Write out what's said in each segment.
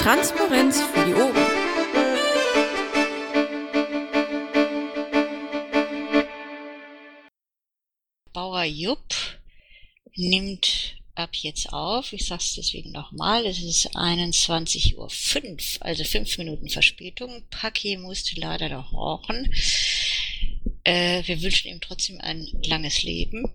Transparenz für die Ohren. Bauer Jupp nimmt ab jetzt auf. Ich sage es deswegen nochmal. Es ist 21:05 Uhr, also 5 Minuten Verspätung. Paki musste leider noch rauchen. Wir wünschen ihm trotzdem ein langes Leben.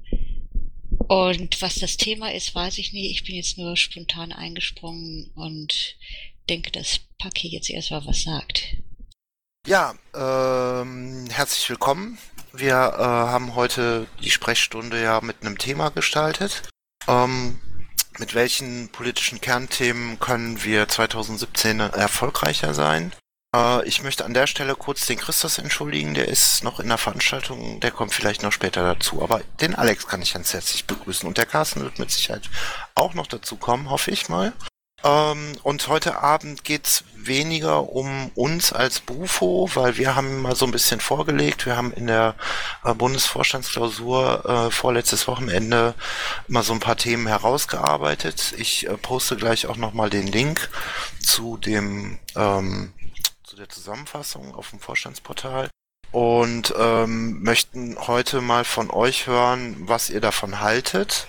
Und was das Thema ist, weiß ich nicht. Ich bin jetzt nur spontan eingesprungen und denke, dass Paki jetzt erstmal was sagt. Ja, herzlich willkommen. Wir haben heute die Sprechstunde ja mit einem Thema gestaltet. Mit welchen politischen Kernthemen können wir 2017 erfolgreicher sein? Ich möchte an der Stelle kurz den Christos entschuldigen, der ist noch in der Veranstaltung, der kommt vielleicht noch später dazu. Aber den Alex kann ich ganz herzlich begrüßen und der Carsten wird mit Sicherheit auch noch dazu kommen, hoffe ich mal. Und heute Abend geht's weniger um uns als Bufo, weil wir haben mal so ein bisschen vorgelegt. Wir haben in der Bundesvorstandsklausur vorletztes Wochenende mal so ein paar Themen herausgearbeitet. Ich poste gleich auch nochmal den Link zu dem zu der Zusammenfassung auf dem Vorstandsportal. Und möchten heute mal von euch hören, was ihr davon haltet,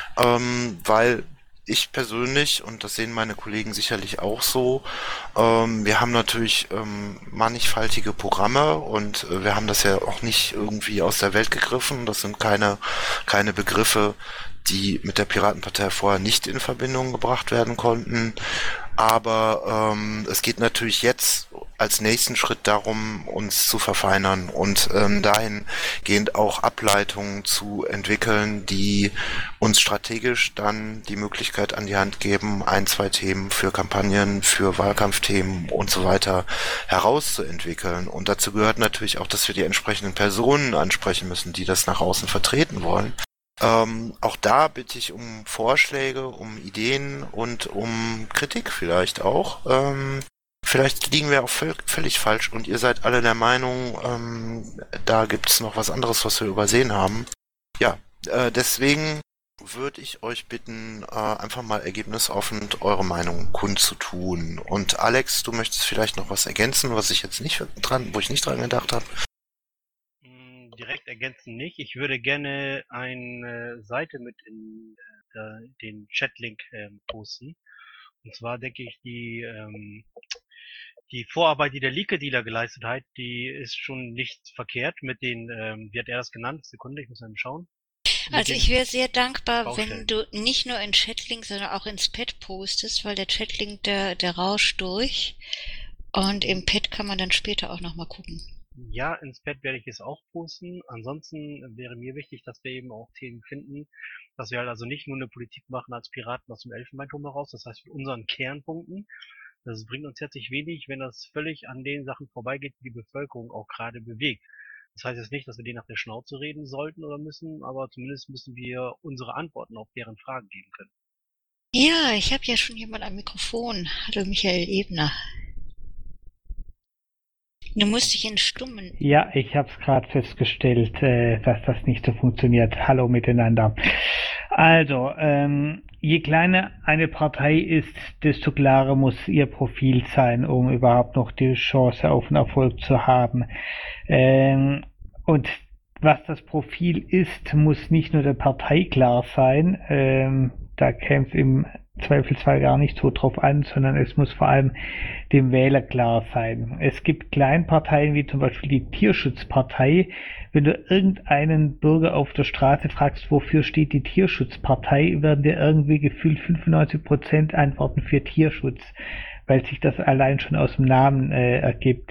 weil ich persönlich, und das sehen meine Kollegen sicherlich auch so, wir haben natürlich mannigfaltige Programme und wir haben das ja auch nicht irgendwie aus der Welt gegriffen. Das sind keine Begriffe, die mit der Piratenpartei vorher nicht in Verbindung gebracht werden konnten. Aber es geht natürlich jetzt als nächsten Schritt darum, uns zu verfeinern und dahingehend auch Ableitungen zu entwickeln, die uns strategisch dann die Möglichkeit an die Hand geben, 1-2 Themen für Kampagnen, für Wahlkampfthemen und so weiter herauszuentwickeln. Und dazu gehört natürlich auch, dass wir die entsprechenden Personen ansprechen müssen, die das nach außen vertreten wollen. Auch da bitte ich um Vorschläge, um Ideen und um Kritik vielleicht auch. Vielleicht liegen wir auch völlig falsch und ihr seid alle der Meinung, da gibt es noch was anderes, was wir übersehen haben. Ja, deswegen würde ich euch bitten, einfach mal ergebnisoffen eure Meinung kundzutun. Und Alex, du möchtest vielleicht noch was ergänzen, wo ich nicht dran gedacht habe? Direkt ergänzen nicht. Ich würde gerne eine Seite mit in den Chatlink posten. Und zwar denke ich, die Vorarbeit, die der Leaker-Dealer geleistet hat, die ist schon nicht verkehrt mit den, wie hat er das genannt? Sekunde, ich muss mal schauen. Also ich wäre sehr dankbar, wenn du nicht nur in Chatlink, sondern auch ins Pad postest, weil der Chatlink, der rauscht durch. Und im Pad kann man dann später auch nochmal gucken. Ja, ins Pad werde ich es auch posten. Ansonsten wäre mir wichtig, dass wir eben auch Themen finden, dass wir halt also nicht nur eine Politik machen als Piraten aus dem Elfenbeinturm heraus, das heißt mit unseren Kernpunkten. Das bringt uns herzlich wenig, wenn das völlig an den Sachen vorbeigeht, die die Bevölkerung auch gerade bewegt. Das heißt jetzt nicht, dass wir denen nach der Schnauze reden sollten oder müssen, aber zumindest müssen wir unsere Antworten auf deren Fragen geben können. Ja, ich habe ja schon jemand am Mikrofon. Hallo Michael Ebner. Du musst dich entstummen. Ja, ich habe es gerade festgestellt, dass das nicht so funktioniert. Hallo miteinander. Also, je kleiner eine Partei ist, desto klarer muss ihr Profil sein, um überhaupt noch die Chance auf einen Erfolg zu haben. Und was das Profil ist, muss nicht nur der Partei klar sein. Da käme es im Zweifelsfall gar nicht so drauf an, sondern es muss vor allem dem Wähler klar sein. Es gibt Kleinparteien wie zum Beispiel die Tierschutzpartei. Wenn du irgendeinen Bürger auf der Straße fragst, wofür steht die Tierschutzpartei, werden dir irgendwie gefühlt 95% antworten für Tierschutz, weil sich das allein schon aus dem Namen ergibt.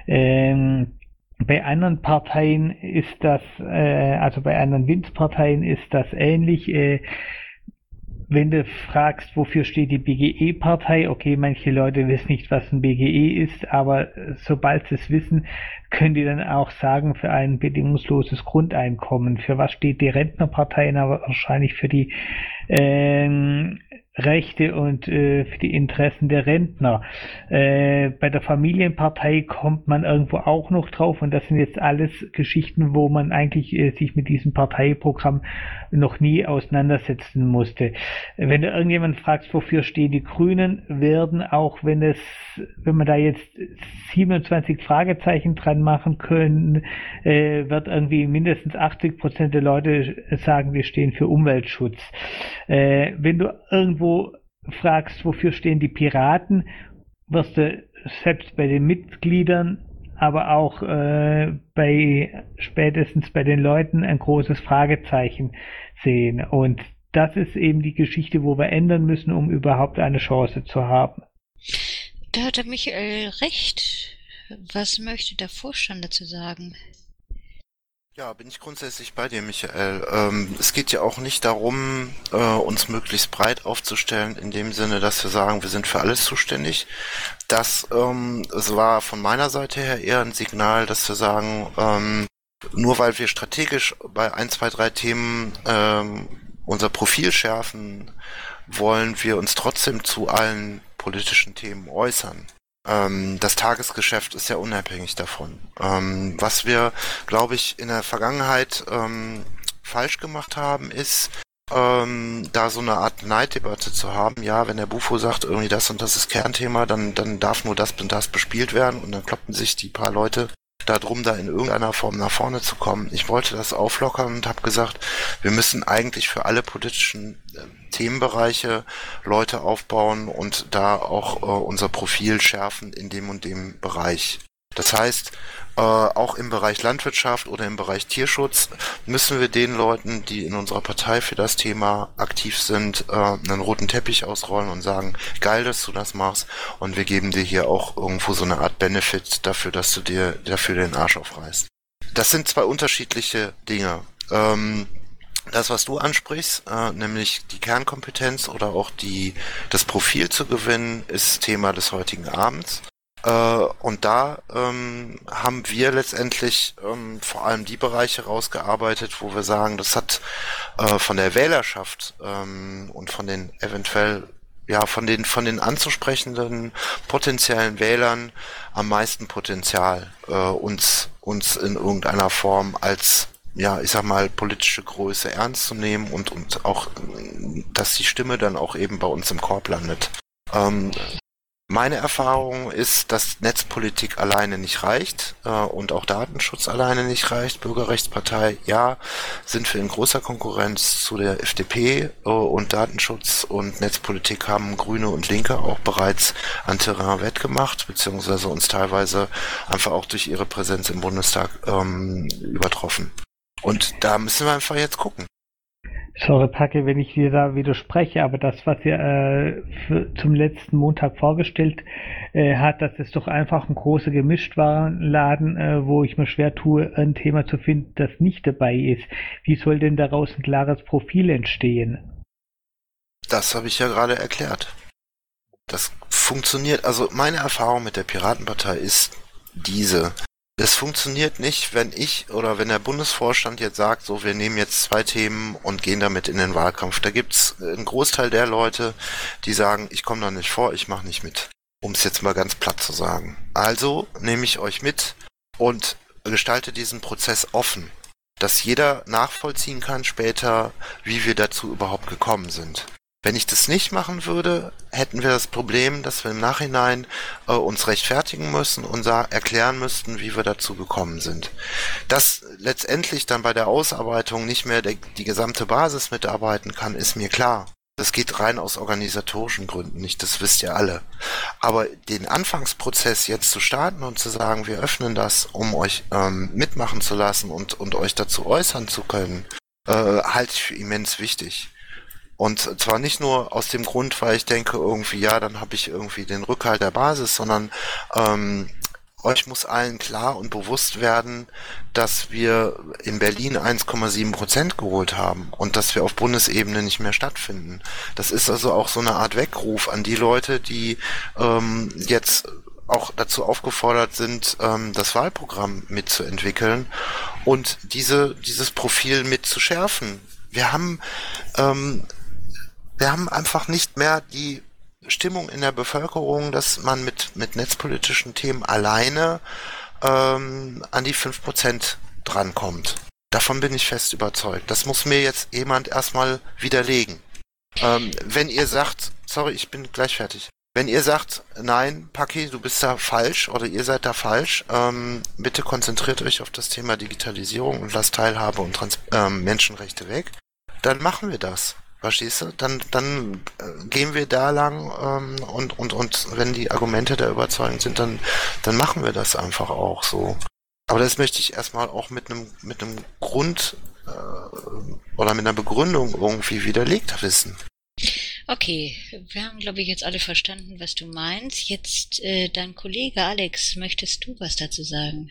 Bei anderen Parteien ist das, also bei anderen Winzparteien ist das ähnlich. Wenn du fragst, wofür steht die BGE-Partei, okay, manche Leute wissen nicht, was ein BGE ist, aber sobald sie es wissen, können die dann auch sagen, für ein bedingungsloses Grundeinkommen. Für was steht die Rentnerpartei? Na, wahrscheinlich für die Rechte und für die Interessen der Rentner. Bei der Familienpartei kommt man irgendwo auch noch drauf und das sind jetzt alles Geschichten, wo man eigentlich sich mit diesem Parteiprogramm noch nie auseinandersetzen musste. Wenn du irgendjemand fragst, wofür stehen die Grünen, werden auch wenn man da jetzt 27 Fragezeichen dran machen können, wird irgendwie mindestens 80% der Leute sagen, wir stehen für Umweltschutz. Wenn du irgendwo fragst, wofür stehen die Piraten, wirst du selbst bei den Mitgliedern, aber auch spätestens bei den Leuten ein großes Fragezeichen sehen. Und das ist eben die Geschichte, wo wir ändern müssen, um überhaupt eine Chance zu haben. Da hat der Michael recht. Was möchte der Vorstand dazu sagen? Ja, bin ich grundsätzlich bei dir, Michael. Es geht ja auch nicht darum, uns möglichst breit aufzustellen, in dem Sinne, dass wir sagen, wir sind für alles zuständig. Es war von meiner Seite her eher ein Signal, dass wir sagen, nur weil wir strategisch bei 1, 2, 3 Themen unser Profil schärfen, wollen wir uns trotzdem zu allen politischen Themen äußern. Das Tagesgeschäft ist ja unabhängig davon. Was wir, glaube ich, in der Vergangenheit falsch gemacht haben, ist, da so eine Art Neiddebatte zu haben. Ja, wenn der Bufo sagt, irgendwie das und das ist Kernthema, dann darf nur das und das bespielt werden und dann kloppen sich die paar Leute darum, da in irgendeiner Form nach vorne zu kommen. Ich wollte das auflockern und habe gesagt, wir müssen eigentlich für alle politischen Themenbereiche Leute aufbauen und da auch unser Profil schärfen in dem und dem Bereich. Das heißt, auch im Bereich Landwirtschaft oder im Bereich Tierschutz müssen wir den Leuten, die in unserer Partei für das Thema aktiv sind, einen roten Teppich ausrollen und sagen, geil, dass du das machst und wir geben dir hier auch irgendwo so eine Art Benefit dafür, dass du dir dafür den Arsch aufreißt. Das sind zwei unterschiedliche Dinge. Das, was du ansprichst, nämlich die Kernkompetenz oder auch das Profil zu gewinnen, ist Thema des heutigen Abends. Und da haben wir letztendlich vor allem die Bereiche rausgearbeitet, wo wir sagen, das hat von der Wählerschaft und von den eventuell von den anzusprechenden potenziellen Wählern am meisten Potenzial, uns in irgendeiner Form als ich sag mal, politische Größe ernst zu nehmen und auch, dass die Stimme dann auch eben bei uns im Korb landet. Meine Erfahrung ist, dass Netzpolitik alleine nicht reicht und auch Datenschutz alleine nicht reicht. Bürgerrechtspartei, ja, sind wir in großer Konkurrenz zu der FDP und Datenschutz und Netzpolitik haben Grüne und Linke auch bereits an Terrain wettgemacht, beziehungsweise uns teilweise einfach auch durch ihre Präsenz im Bundestag übertroffen. Und da müssen wir einfach jetzt gucken. Sorry, Packe, wenn ich dir da widerspreche, aber das, was ihr zum letzten Montag vorgestellt hat, das ist doch einfach ein großer Gemischtwarenladen, wo ich mir schwer tue, ein Thema zu finden, das nicht dabei ist. Wie soll denn daraus ein klares Profil entstehen? Das habe ich ja gerade erklärt. Das funktioniert, also meine Erfahrung mit der Piratenpartei ist diese. Es funktioniert nicht, wenn der Bundesvorstand jetzt sagt, so, wir nehmen jetzt 2 Themen und gehen damit in den Wahlkampf. Da gibt's einen Großteil der Leute, die sagen, ich komme da nicht vor, ich mache nicht mit. Um es jetzt mal ganz platt zu sagen. Also nehme ich euch mit und gestalte diesen Prozess offen, dass jeder nachvollziehen kann später, wie wir dazu überhaupt gekommen sind. Wenn ich das nicht machen würde, hätten wir das Problem, dass wir im Nachhinein uns rechtfertigen müssen und erklären müssten, wie wir dazu gekommen sind. Dass letztendlich dann bei der Ausarbeitung nicht mehr die gesamte Basis mitarbeiten kann, ist mir klar. Das geht rein aus organisatorischen Gründen nicht, das wisst ihr alle. Aber den Anfangsprozess jetzt zu starten und zu sagen, wir öffnen das, um euch mitmachen zu lassen und euch dazu äußern zu können, halte ich für immens wichtig. Und zwar nicht nur aus dem Grund, weil ich denke irgendwie, ja, dann habe ich irgendwie den Rückhalt der Basis, sondern euch muss allen klar und bewusst werden, dass wir in Berlin 1,7% geholt haben und dass wir auf Bundesebene nicht mehr stattfinden. Das ist also auch so eine Art Weckruf an die Leute, die jetzt auch dazu aufgefordert sind, das Wahlprogramm mitzuentwickeln und dieses Profil mit zu schärfen. Wir haben wir haben einfach nicht mehr die Stimmung in der Bevölkerung, dass man mit netzpolitischen Themen alleine an die 5% drankommt. Davon bin ich fest überzeugt. Das muss mir jetzt jemand erstmal widerlegen. Wenn ihr sagt, sorry, ich bin gleich fertig. Wenn ihr sagt, nein, Paki, du bist da falsch oder ihr seid da falsch, bitte konzentriert euch auf das Thema Digitalisierung und lasst Teilhabe und Menschenrechte weg, dann machen wir das. Verstehst du? Dann gehen wir da lang und wenn die Argumente da überzeugend sind, dann machen wir das einfach auch so. Aber das möchte ich erstmal auch mit einem Grund oder mit einer Begründung irgendwie widerlegt wissen. Okay, wir haben, glaube ich, jetzt alle verstanden, was du meinst. Jetzt dein Kollege Alex, möchtest du was dazu sagen?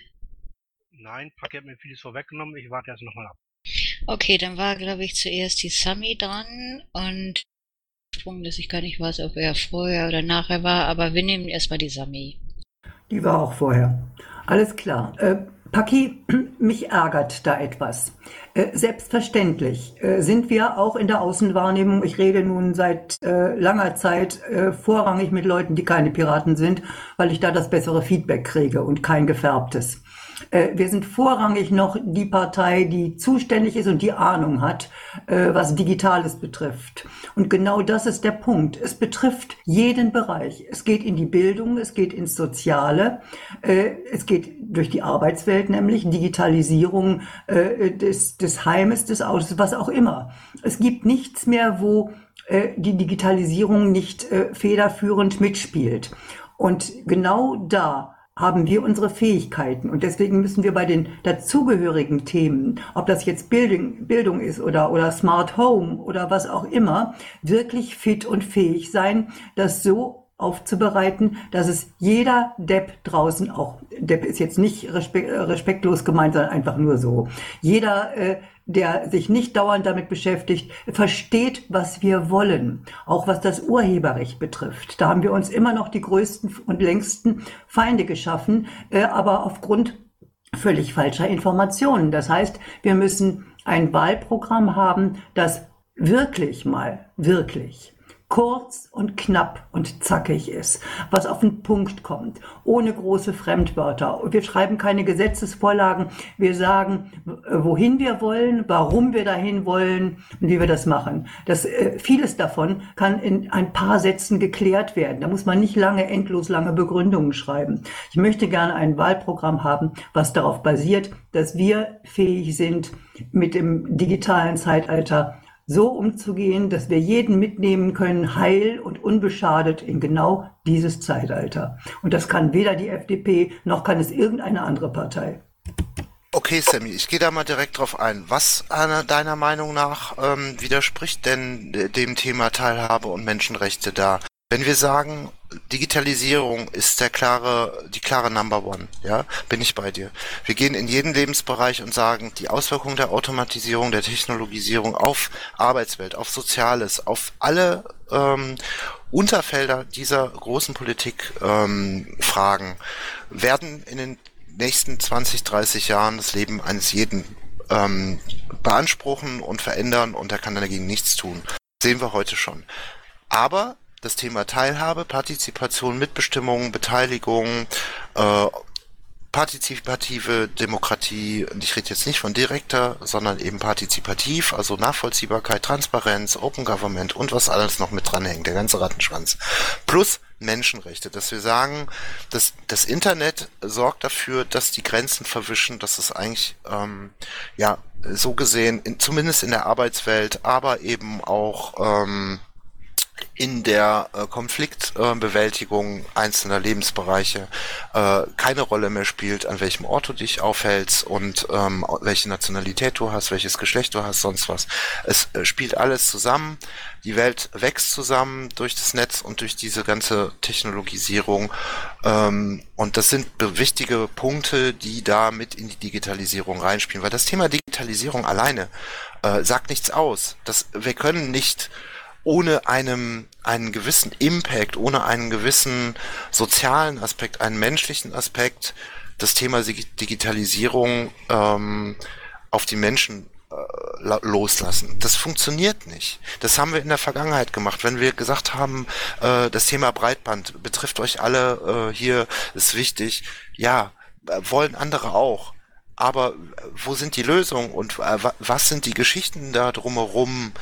Nein, Paki hat mir vieles vorweggenommen, ich warte erst nochmal ab. Okay, dann war, glaube ich, zuerst die Sami dran und dass ich gar nicht weiß, ob er vorher oder nachher war, aber wir nehmen erstmal die Sami. Die war auch vorher. Alles klar. Paki, mich ärgert da etwas. Selbstverständlich sind wir auch in der Außenwahrnehmung, ich rede nun seit langer Zeit vorrangig mit Leuten, die keine Piraten sind, weil ich da das bessere Feedback kriege und kein gefärbtes. Wir sind vorrangig noch die Partei, die zuständig ist und die Ahnung hat, was Digitales betrifft. Und genau das ist der Punkt. Es betrifft jeden Bereich. Es geht in die Bildung, es geht ins Soziale, es geht durch die Arbeitswelt, nämlich Digitalisierung des Heimes, des Autos, was auch immer. Es gibt nichts mehr, wo die Digitalisierung nicht federführend mitspielt. Und genau da haben wir unsere Fähigkeiten. Und deswegen müssen wir bei den dazugehörigen Themen, ob das jetzt Bildung ist oder Smart Home oder was auch immer, wirklich fit und fähig sein, das so aufzubereiten, dass es jeder Depp draußen, auch Depp ist jetzt nicht respektlos gemeint, sondern einfach nur so, jeder, der sich nicht dauernd damit beschäftigt, versteht, was wir wollen, auch was das Urheberrecht betrifft. Da haben wir uns immer noch die größten und längsten Feinde geschaffen, aber aufgrund völlig falscher Informationen. Das heißt, wir müssen ein Wahlprogramm haben, das wirklich kurz und knapp und zackig ist, was auf den Punkt kommt, ohne große Fremdwörter. Wir schreiben keine Gesetzesvorlagen, wir sagen, wohin wir wollen, warum wir dahin wollen und wie wir das machen. Vieles davon kann in ein paar Sätzen geklärt werden. Da muss man nicht endlos lange Begründungen schreiben. Ich möchte gerne ein Wahlprogramm haben, was darauf basiert, dass wir fähig sind, mit dem digitalen Zeitalter so umzugehen, dass wir jeden mitnehmen können, heil und unbeschadet in genau dieses Zeitalter. Und das kann weder die FDP, noch kann es irgendeine andere Partei. Okay, Sammy, ich gehe da mal direkt drauf ein. Was deiner Meinung nach widerspricht denn dem Thema Teilhabe und Menschenrechte da? Wenn wir sagen, Digitalisierung ist die klare Number One, ja, bin ich bei dir. Wir gehen in jeden Lebensbereich und sagen, die Auswirkungen der Automatisierung, der Technologisierung auf Arbeitswelt, auf Soziales, auf alle Unterfelder dieser großen Politikfragen werden in den nächsten 20, 30 Jahren das Leben eines jeden beanspruchen und verändern und er kann dagegen nichts tun. Sehen wir heute schon. Aber das Thema Teilhabe, Partizipation, Mitbestimmung, Beteiligung, partizipative Demokratie, und ich rede jetzt nicht von direkter, sondern eben partizipativ, also Nachvollziehbarkeit, Transparenz, Open Government und was alles noch mit dranhängt, der ganze Rattenschwanz. Plus Menschenrechte, dass wir sagen, dass das Internet sorgt dafür, dass die Grenzen verwischen, dass es eigentlich, so gesehen, zumindest in der Arbeitswelt, aber eben auch in der Konfliktbewältigung einzelner Lebensbereiche keine Rolle mehr spielt, an welchem Ort du dich aufhältst und welche Nationalität du hast, welches Geschlecht du hast, sonst was. Es spielt alles zusammen. Die Welt wächst zusammen durch das Netz und durch diese ganze Technologisierung. Und das sind wichtige Punkte, die da mit in die Digitalisierung reinspielen. Weil das Thema Digitalisierung alleine sagt nichts aus. Wir können nicht ohne einen gewissen Impact, ohne einen gewissen sozialen Aspekt, einen menschlichen Aspekt, das Thema Digitalisierung auf die Menschen loslassen. Das funktioniert nicht. Das haben wir in der Vergangenheit gemacht, wenn wir gesagt haben, das Thema Breitband betrifft euch alle, hier ist wichtig. Ja, wollen andere auch. Aber wo sind die Lösungen und was sind die Geschichten da drumherum?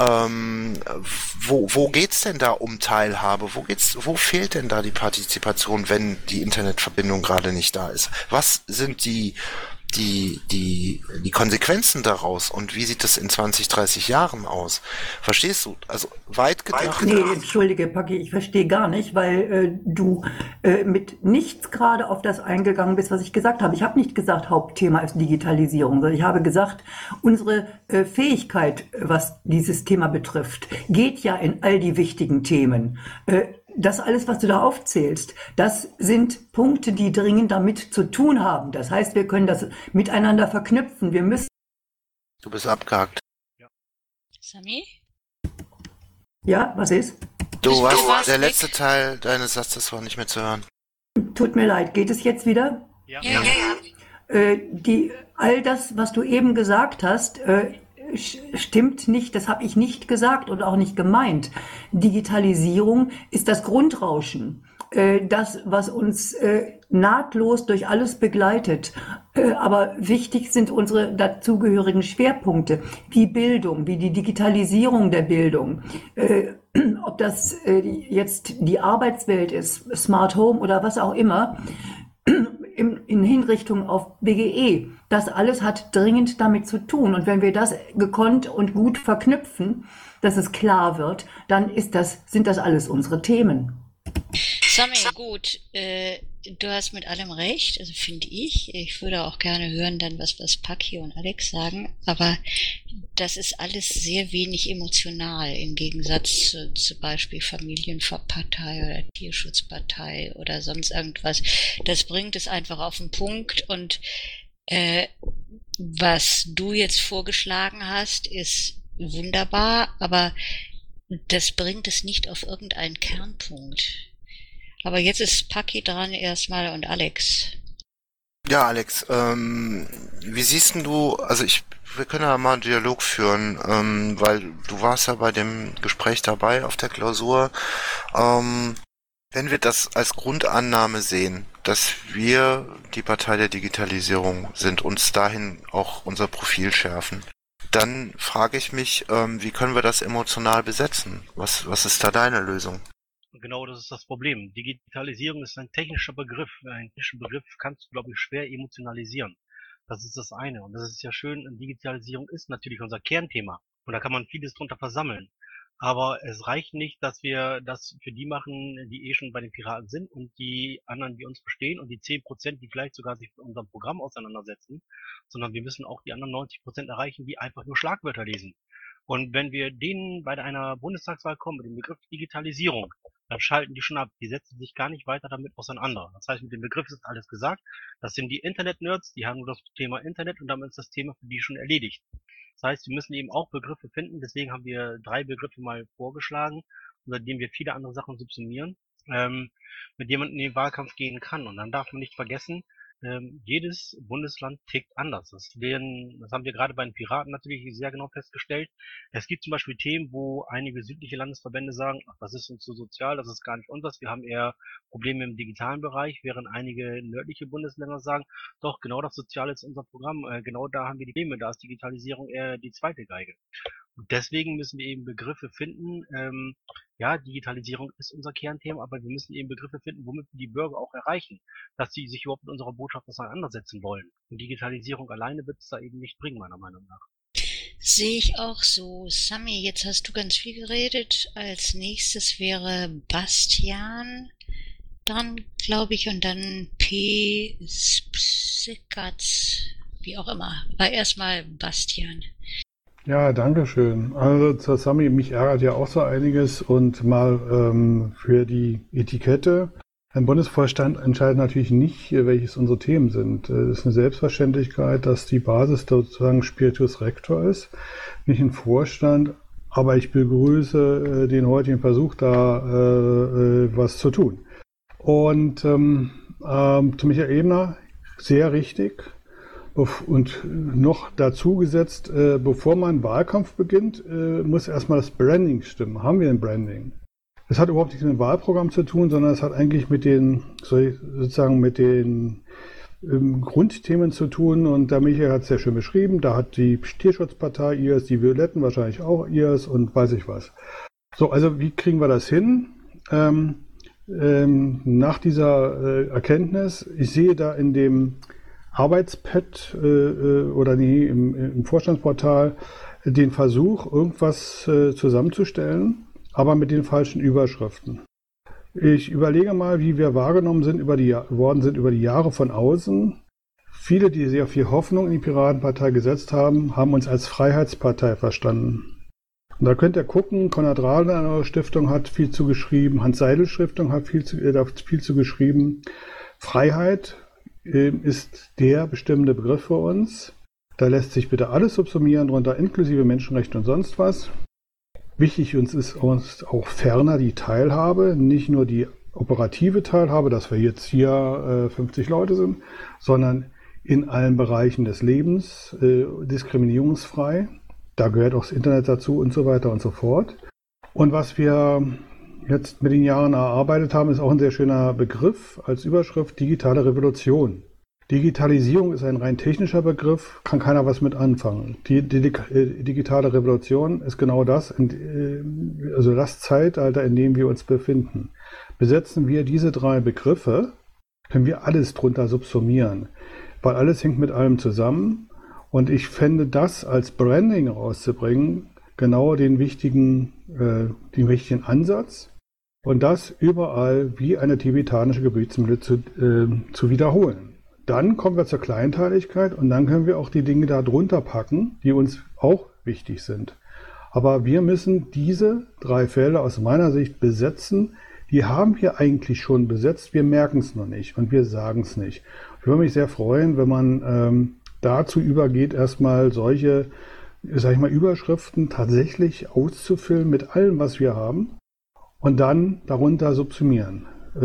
Wo geht's denn da um Teilhabe? Wo fehlt denn da die Partizipation, wenn die Internetverbindung gerade nicht da ist? Was sind die Konsequenzen daraus und wie sieht das in 20, 30 Jahren aus? Verstehst du? Also weit gedacht. Nee, entschuldige, Paki, ich verstehe gar nicht, weil du mit nichts gerade auf das eingegangen bist, was ich gesagt habe. Ich habe nicht gesagt, Hauptthema ist Digitalisierung, sondern ich habe gesagt, unsere Fähigkeit, was dieses Thema betrifft, geht ja in all die wichtigen Themen. Das alles, was du da aufzählst, das sind Punkte, die dringend damit zu tun haben. Das heißt, wir können das miteinander verknüpfen. Wir müssen. Du bist abgehakt. Sami? Ja, was ist? Du warst der letzte Teil deines Satzes war nicht mehr zu hören. Tut mir leid. Geht es jetzt wieder? Ja. All das, was du eben gesagt hast, stimmt nicht, das habe ich nicht gesagt und auch nicht gemeint. Digitalisierung ist das Grundrauschen, das, was uns nahtlos durch alles begleitet. Aber wichtig sind unsere dazugehörigen Schwerpunkte, wie Bildung, wie die Digitalisierung der Bildung. Ob das jetzt die Arbeitswelt ist, Smart Home oder was auch immer, in Hinrichtung auf BGE. Das alles hat dringend damit zu tun. Und wenn wir das gekonnt und gut verknüpfen, dass es klar wird, dann sind das alles unsere Themen. Sami, gut, du hast mit allem recht, also finde ich. Ich würde auch gerne hören dann, was Paki und Alex sagen, aber das ist alles sehr wenig emotional im Gegensatz zu zum Beispiel Familienpartei oder Tierschutzpartei oder sonst irgendwas. Das bringt es einfach auf den Punkt und was du jetzt vorgeschlagen hast, ist wunderbar, aber das bringt es nicht auf irgendeinen Kernpunkt. Aber jetzt ist Paki dran erstmal und Alex. Ja, Alex, wie siehst denn du, also wir können ja mal einen Dialog führen, weil du warst ja bei dem Gespräch dabei auf der Klausur. Wenn wir das als Grundannahme sehen, dass wir die Partei der Digitalisierung sind, uns dahin auch unser Profil schärfen, dann frage ich mich, wie können wir das emotional besetzen? Was ist da deine Lösung? Genau, das ist das Problem. Digitalisierung ist ein technischer Begriff. Einen technischen Begriff kannst du, glaube ich, schwer emotionalisieren. Das ist das eine. Und das ist ja schön, Digitalisierung ist natürlich unser Kernthema. Und da kann man vieles drunter versammeln. Aber es reicht nicht, dass wir das für die machen, die schon bei den Piraten sind und die anderen, die uns verstehen und die 10%, die vielleicht sogar sich mit unserem Programm auseinandersetzen, sondern wir müssen auch die anderen 90% erreichen, die einfach nur Schlagwörter lesen. Und wenn wir denen bei einer Bundestagswahl kommen mit dem Begriff Digitalisierung, dann schalten die schon ab. Die setzen sich gar nicht weiter damit auseinander. Das heißt, mit dem Begriff ist alles gesagt. Das sind die Internet-Nerds, die haben nur das Thema Internet und damit ist das Thema für die schon erledigt. Das heißt, wir müssen eben auch Begriffe finden. Deswegen haben wir 3 Begriffe mal vorgeschlagen, unter denen wir viele andere Sachen subsumieren, mit denen man in den Wahlkampf gehen kann. Und dann darf man nicht vergessen, jedes Bundesland tickt anders. Das haben wir gerade bei den Piraten natürlich sehr genau festgestellt. Es gibt zum Beispiel Themen, wo einige südliche Landesverbände sagen, ach, das ist uns zu sozial, das ist gar nicht unseres, wir haben eher Probleme im digitalen Bereich, während einige nördliche Bundesländer sagen, doch, genau das Soziale ist unser Programm, genau da haben wir die Probleme, da ist Digitalisierung eher die zweite Geige. Und deswegen müssen wir eben Begriffe finden, ja, Digitalisierung ist unser Kernthema, aber wir müssen eben Begriffe finden, womit wir die Bürger auch erreichen, dass sie sich überhaupt mit unserer Botschaft auseinandersetzen wollen. Und Digitalisierung alleine wird es da eben nicht bringen, meiner Meinung nach. Sehe ich auch so. Sami, jetzt hast du ganz viel geredet. Als nächstes wäre Bastian dran, glaube ich, und dann P. Psikatz, wie auch immer. Aber erstmal Bastian. Ja, danke schön. Also zur Sami, mich ärgert ja auch so einiges und mal für die Etikette. Ein Bundesvorstand entscheidet natürlich nicht, welches unsere Themen sind. Es ist eine Selbstverständlichkeit, dass die Basis sozusagen Spiritus Rector ist, nicht ein Vorstand. Aber ich begrüße den heutigen Versuch, da was zu tun. Und zu Michael Ebner, sehr richtig. Und noch dazu gesetzt, bevor man einen Wahlkampf beginnt, muss erstmal das Branding stimmen. Haben wir ein Branding? Das hat überhaupt nichts mit dem Wahlprogramm zu tun, sondern es hat eigentlich mit den Grundthemen zu tun. Und der Michael hat es sehr schön beschrieben. Da hat die Tierschutzpartei ihres, die Violetten wahrscheinlich auch ihres und weiß ich was. So, also wie kriegen wir das hin? Nach dieser Erkenntnis, ich sehe da in dem Arbeitspad im Vorstandsportal den Versuch, irgendwas zusammenzustellen, aber mit den falschen Überschriften. Ich überlege mal, wie wir wahrgenommen worden sind über die Jahre von außen. Viele, die sehr viel Hoffnung in die Piratenpartei gesetzt haben, haben uns als Freiheitspartei verstanden. Und da könnt ihr gucken, Konrad Rahler an eurer Stiftung hat viel zu geschrieben, Hans-Seidel-Stiftung hat viel zu geschrieben. Freiheit ist der bestimmende Begriff für uns. Da lässt sich bitte alles subsumieren, darunter inklusive Menschenrechte und sonst was. Wichtig ist uns auch ferner die Teilhabe, nicht nur die operative Teilhabe, dass wir jetzt hier 50 Leute sind, sondern in allen Bereichen des Lebens, diskriminierungsfrei. Da gehört auch das Internet dazu und so weiter und so fort. Und was wir jetzt mit den Jahren erarbeitet haben, ist auch ein sehr schöner Begriff als Überschrift: digitale Revolution. Digitalisierung ist ein rein technischer Begriff, kann keiner was mit anfangen. Die digitale Revolution ist genau das, also das Zeitalter, in dem wir uns befinden. Besetzen wir diese drei Begriffe, können wir alles drunter subsumieren, weil alles hängt mit allem zusammen. Und ich fände das als Branding rauszubringen, genau den richtigen Ansatz und das überall wie eine tibetanische Gebetsmittel zu wiederholen. Dann kommen wir zur Kleinteiligkeit und dann können wir auch die Dinge da drunter packen, die uns auch wichtig sind. Aber wir müssen diese drei Felder aus meiner Sicht besetzen. Die haben wir eigentlich schon besetzt, wir merken es noch nicht und wir sagen es nicht. Ich würde mich sehr freuen, wenn man dazu übergeht, erstmal solche, sag ich mal, Überschriften tatsächlich auszufüllen mit allem, was wir haben und dann darunter subsumieren.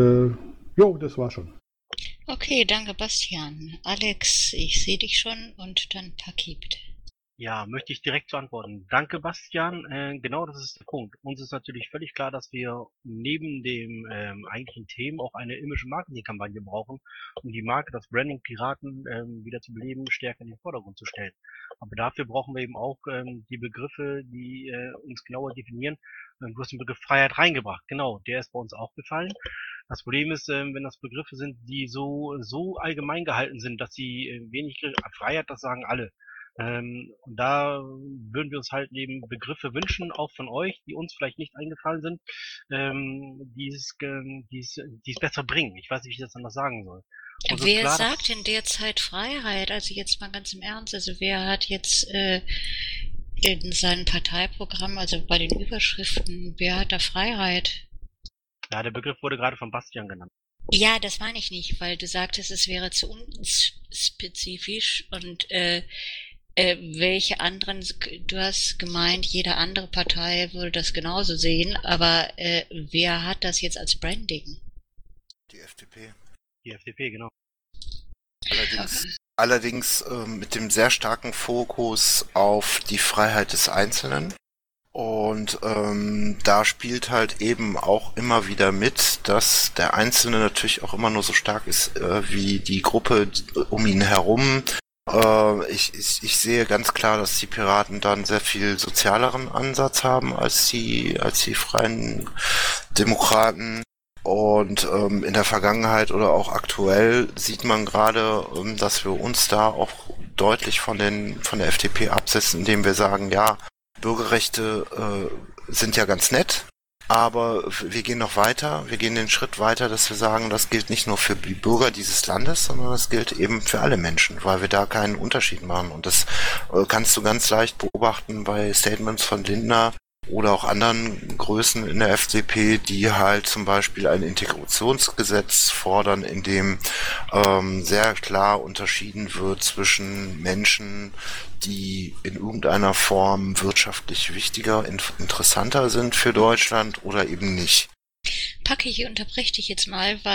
Das war schon. Okay, danke Bastian. Alex, ich sehe dich schon und dann Paki bitte. Ja, möchte ich direkt zu antworten. Danke, Bastian. Genau, das ist der Punkt. Uns ist natürlich völlig klar, dass wir neben dem eigentlichen Themen auch eine Image- und Marketingkampagne brauchen, um die Marke, das Branding Piraten wieder zu beleben, stärker in den Vordergrund zu stellen. Aber dafür brauchen wir eben auch die Begriffe, die uns genauer definieren. Du hast den Begriff Freiheit reingebracht. Genau, der ist bei uns auch gefallen. Das Problem ist, wenn das Begriffe sind, die so allgemein gehalten sind, dass sie wenig Freiheit, das sagen alle. Und da würden wir uns halt eben Begriffe wünschen, auch von euch, die uns vielleicht nicht eingefallen sind, die es besser bringen. Ich weiß nicht, wie ich das anders sagen soll. Wer klar, sagt in der Zeit Freiheit? Also jetzt mal ganz im Ernst, also wer hat jetzt in seinem Parteiprogramm, also bei den Überschriften, wer hat da Freiheit? Ja, der Begriff wurde gerade von Bastian genannt. Ja, das meine ich nicht, weil du sagtest, es wäre zu unspezifisch und welche anderen, du hast gemeint, jede andere Partei würde das genauso sehen, aber wer hat das jetzt als Branding? Die FDP. Die FDP, genau. Allerdings mit dem sehr starken Fokus auf die Freiheit des Einzelnen. Und da spielt halt eben auch immer wieder mit, dass der Einzelne natürlich auch immer nur so stark ist wie die Gruppe um ihn herum. Ich sehe ganz klar, dass die Piraten da einen sehr viel sozialeren Ansatz haben als die Freien Demokraten. Und in der Vergangenheit oder auch aktuell sieht man gerade, dass wir uns da auch deutlich von der FDP absetzen, indem wir sagen, ja, Bürgerrechte sind ja ganz nett, aber wir gehen noch weiter, wir gehen den Schritt weiter, dass wir sagen, das gilt nicht nur für die Bürger dieses Landes, sondern das gilt eben für alle Menschen, weil wir da keinen Unterschied machen. Und das kannst du ganz leicht beobachten bei Statements von Lindner oder auch anderen Größen in der FDP, die halt zum Beispiel ein Integrationsgesetz fordern, in dem sehr klar unterschieden wird zwischen Menschen, die in irgendeiner Form wirtschaftlich wichtiger, interessanter sind für Deutschland oder eben nicht. Paki, ich unterbreche dich jetzt mal, weil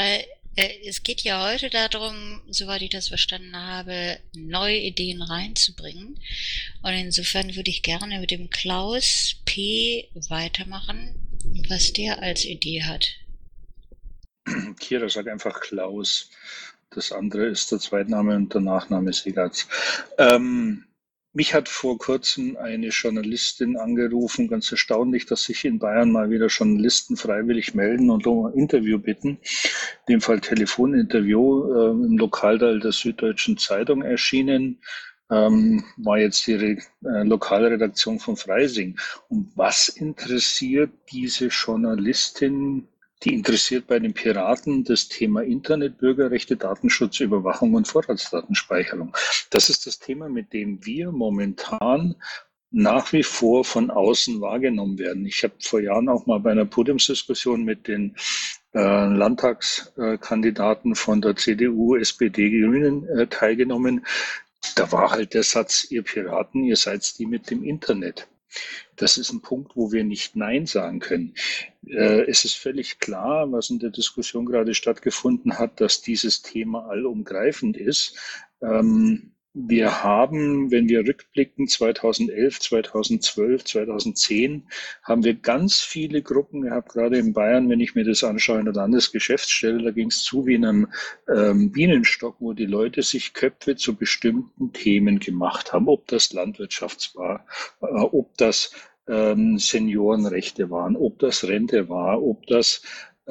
Es geht ja heute darum, soweit ich das verstanden habe, neue Ideen reinzubringen. Und insofern würde ich gerne mit dem Klaus P. weitermachen, was der als Idee hat. Kira, sag einfach Klaus. Das andere ist der Zweitname und der Nachname ist egal. Mich hat vor kurzem eine Journalistin angerufen, ganz erstaunlich, dass sich in Bayern mal wieder Journalisten freiwillig melden und um ein Interview bitten. In dem Fall Telefoninterview im Lokalteil der Süddeutschen Zeitung erschienen. War jetzt die Lokalredaktion von Freising. Und was interessiert diese Journalistin? Die interessiert bei den Piraten das Thema Internet, Bürgerrechte, Datenschutz, Überwachung und Vorratsdatenspeicherung. Das ist das Thema, mit dem wir momentan nach wie vor von außen wahrgenommen werden. Ich habe vor Jahren auch mal bei einer Podiumsdiskussion mit den Landtagskandidaten von der CDU, SPD, Grünen teilgenommen. Da war halt der Satz, ihr Piraten, ihr seid die mit dem Internet. Das ist ein Punkt, wo wir nicht Nein sagen können. Es ist völlig klar, was in der Diskussion gerade stattgefunden hat, dass dieses Thema allumgreifend ist. Wir haben, wenn wir rückblicken, 2011, 2012, 2010, haben wir ganz viele Gruppen gehabt, gerade in Bayern, wenn ich mir das anschaue, in der Landesgeschäftsstelle, da ging es zu wie in einem Bienenstock, wo die Leute sich Köpfe zu bestimmten Themen gemacht haben, ob das Landwirtschaft war, ob das Seniorenrechte waren, ob das Rente war, ob das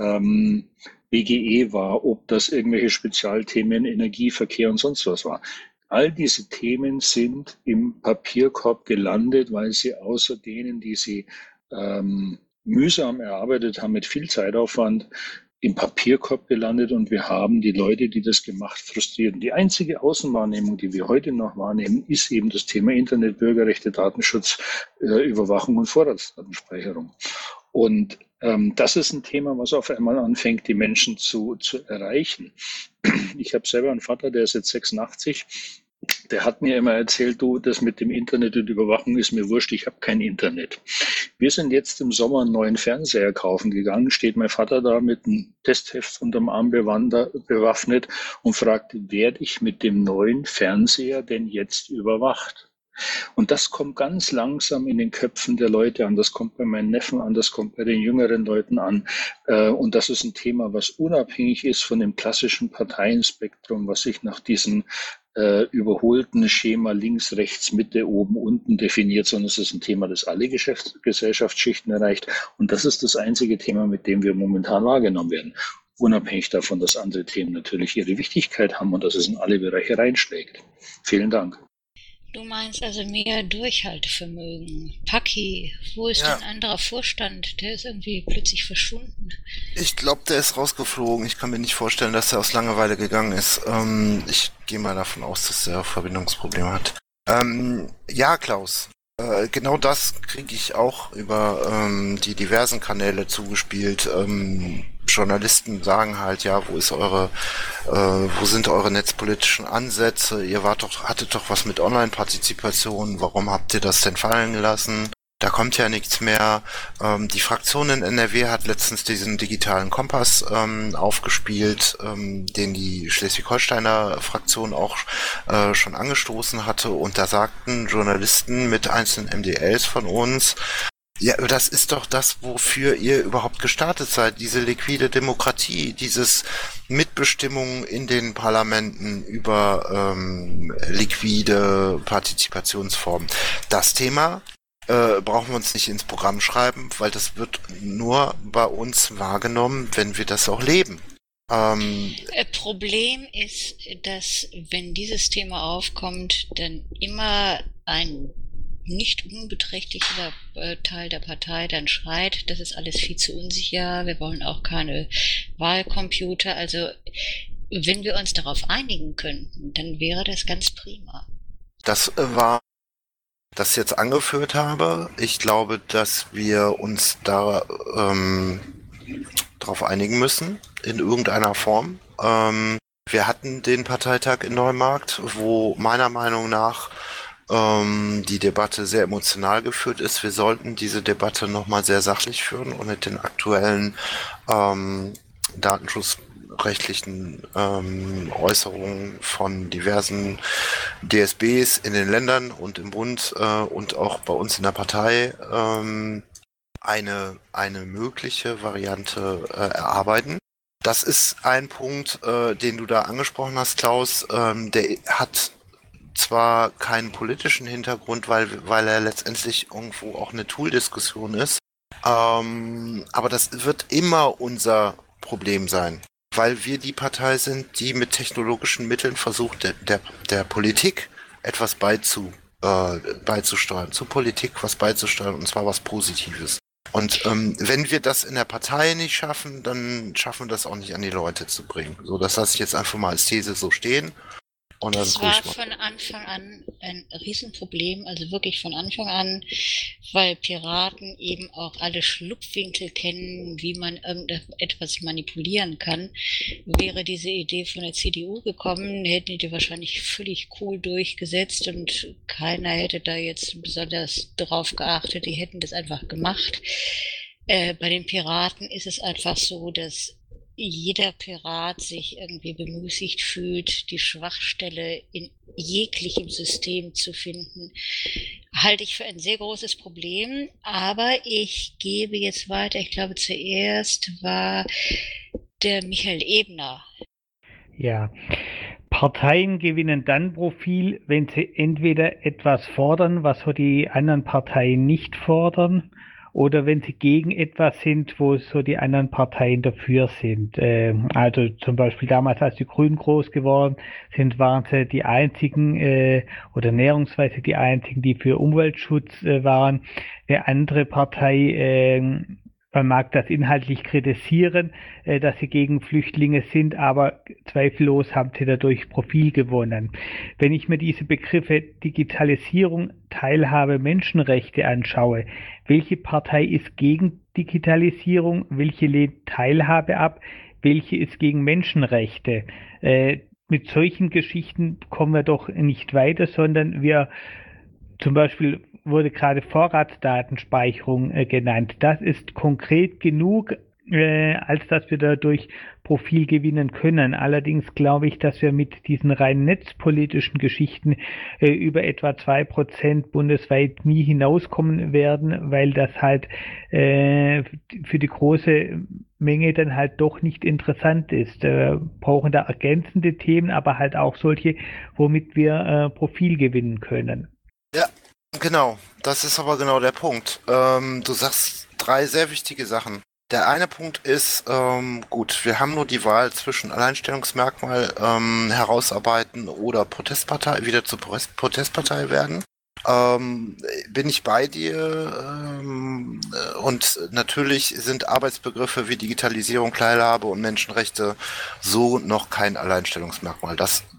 BGE war, ob das irgendwelche Spezialthemen Energie, Verkehr und sonst was war. All diese Themen sind im Papierkorb gelandet, weil sie außer denen, die sie mühsam erarbeitet haben, mit viel Zeitaufwand, im Papierkorb gelandet und wir haben die Leute, die das gemacht, frustriert. Und die einzige Außenwahrnehmung, die wir heute noch wahrnehmen, ist eben das Thema Internet, Bürgerrechte, Datenschutz, Überwachung und Vorratsdatenspeicherung. Und das ist ein Thema, was auf einmal anfängt, die Menschen zu erreichen. Ich habe selber einen Vater, der ist jetzt 86. Der hat mir immer erzählt, du, das mit dem Internet und Überwachung ist mir wurscht, ich habe kein Internet. Wir sind jetzt im Sommer einen neuen Fernseher kaufen gegangen, steht mein Vater da mit einem Testheft unterm Arm bewaffnet und fragt, werde ich mit dem neuen Fernseher denn jetzt überwacht? Und das kommt ganz langsam in den Köpfen der Leute an. Das kommt bei meinen Neffen an, das kommt bei den jüngeren Leuten an. Und das ist ein Thema, was unabhängig ist von dem klassischen Parteienspektrum, was sich nach diesem überholten Schema links, rechts, Mitte, oben, unten definiert, sondern es ist ein Thema, das alle Gesellschaftsschichten erreicht. Und das ist das einzige Thema, mit dem wir momentan wahrgenommen werden. Unabhängig davon, dass andere Themen natürlich ihre Wichtigkeit haben und dass es in alle Bereiche reinschlägt. Vielen Dank. Du meinst also mehr Durchhaltevermögen. Paki, wo ist ein anderer Vorstand? Der ist irgendwie plötzlich verschwunden. Ich glaube, der ist rausgeflogen. Ich kann mir nicht vorstellen, dass er aus Langeweile gegangen ist. Ich gehe mal davon aus, dass er Verbindungsprobleme hat. Ja, Klaus. Genau das kriege ich auch über die diversen Kanäle zugespielt. Journalisten sagen halt, ja, wo sind eure netzpolitischen Ansätze? Ihr hattet doch was mit Online-Partizipation. Warum habt ihr das denn fallen gelassen? Da kommt ja nichts mehr. Die Fraktion in NRW hat letztens diesen digitalen Kompass aufgespielt, den die Schleswig-Holsteiner Fraktion auch schon angestoßen hatte. Und da sagten Journalisten mit einzelnen MDLs von uns, ja, das ist doch das, wofür ihr überhaupt gestartet seid, diese liquide Demokratie, dieses Mitbestimmung in den Parlamenten über liquide Partizipationsformen. Das Thema brauchen wir uns nicht ins Programm schreiben, weil das wird nur bei uns wahrgenommen, wenn wir das auch leben. Problem ist, dass wenn dieses Thema aufkommt, dann immer ein nicht unbeträchtlicher Teil der Partei dann schreit, das ist alles viel zu unsicher, wir wollen auch keine Wahlcomputer. Also wenn wir uns darauf einigen könnten, dann wäre das ganz prima. Das war das jetzt angeführt habe. Ich glaube, dass wir uns da darauf einigen müssen, in irgendeiner Form. Wir hatten den Parteitag in Neumarkt, wo meiner Meinung nach die Debatte sehr emotional geführt ist. Wir sollten diese Debatte nochmal sehr sachlich führen und mit den aktuellen Datenschutz rechtlichen Äußerungen von diversen DSBs in den Ländern und im Bund und auch bei uns in der Partei eine mögliche Variante erarbeiten. Das ist ein Punkt, den du da angesprochen hast, Klaus. Der hat zwar keinen politischen Hintergrund, weil er letztendlich irgendwo auch eine Tool-Diskussion ist, aber das wird immer unser Problem sein, weil wir die Partei sind, die mit technologischen Mitteln versucht, der Politik etwas beizusteuern, zur Politik was beizusteuern, und zwar was Positives. Und wenn wir das in der Partei nicht schaffen, dann schaffen wir das auch nicht an die Leute zu bringen. So, das lasse ich jetzt einfach mal als These so stehen. Und dann Das war von Anfang an ein Riesenproblem, also wirklich von Anfang an, weil Piraten eben auch alle Schlupfwinkel kennen, wie man irgendetwas manipulieren kann. Wäre diese Idee von der CDU gekommen, hätten die wahrscheinlich völlig cool durchgesetzt und keiner hätte da jetzt besonders drauf geachtet, die hätten das einfach gemacht. Bei den Piraten ist es einfach so, dass jeder Pirat sich irgendwie bemüßigt fühlt, die Schwachstelle in jeglichem System zu finden, halte ich für ein sehr großes Problem. Aber ich gebe jetzt weiter. Ich glaube, zuerst war der Michael Ebner. Ja, Parteien gewinnen dann Profil, wenn sie entweder etwas fordern, was so die anderen Parteien nicht fordern, oder wenn sie gegen etwas sind, wo so die anderen Parteien dafür sind. Also zum Beispiel damals, als die Grünen groß geworden sind, waren sie die einzigen oder näherungsweise die einzigen, die für Umweltschutz waren. Eine andere Partei, man mag das inhaltlich kritisieren, dass sie gegen Flüchtlinge sind, aber zweifellos haben sie dadurch Profil gewonnen. Wenn ich mir diese Begriffe Digitalisierung, Teilhabe, Menschenrechte anschaue, welche Partei ist gegen Digitalisierung, welche lehnt Teilhabe ab, welche ist gegen Menschenrechte? Mit solchen Geschichten kommen wir doch nicht weiter, sondern wir zum Beispiel wurde gerade Vorratsdatenspeicherung genannt. Das ist konkret genug, als dass wir dadurch Profil gewinnen können. Allerdings glaube ich, dass wir mit diesen rein netzpolitischen Geschichten über etwa 2% bundesweit nie hinauskommen werden, weil das halt für die große Menge dann halt doch nicht interessant ist. Brauchen da ergänzende Themen, aber halt auch solche, womit wir Profil gewinnen können. Ja, genau. Das ist aber genau der Punkt. Du sagst 3 sehr wichtige Sachen. Der eine Punkt ist, gut, wir haben nur die Wahl zwischen Alleinstellungsmerkmal herausarbeiten oder Protestpartei, wieder zur Protestpartei werden. Bin ich bei dir, und natürlich sind Arbeitsbegriffe wie Digitalisierung, Teilhabe und Menschenrechte so noch kein Alleinstellungsmerkmal.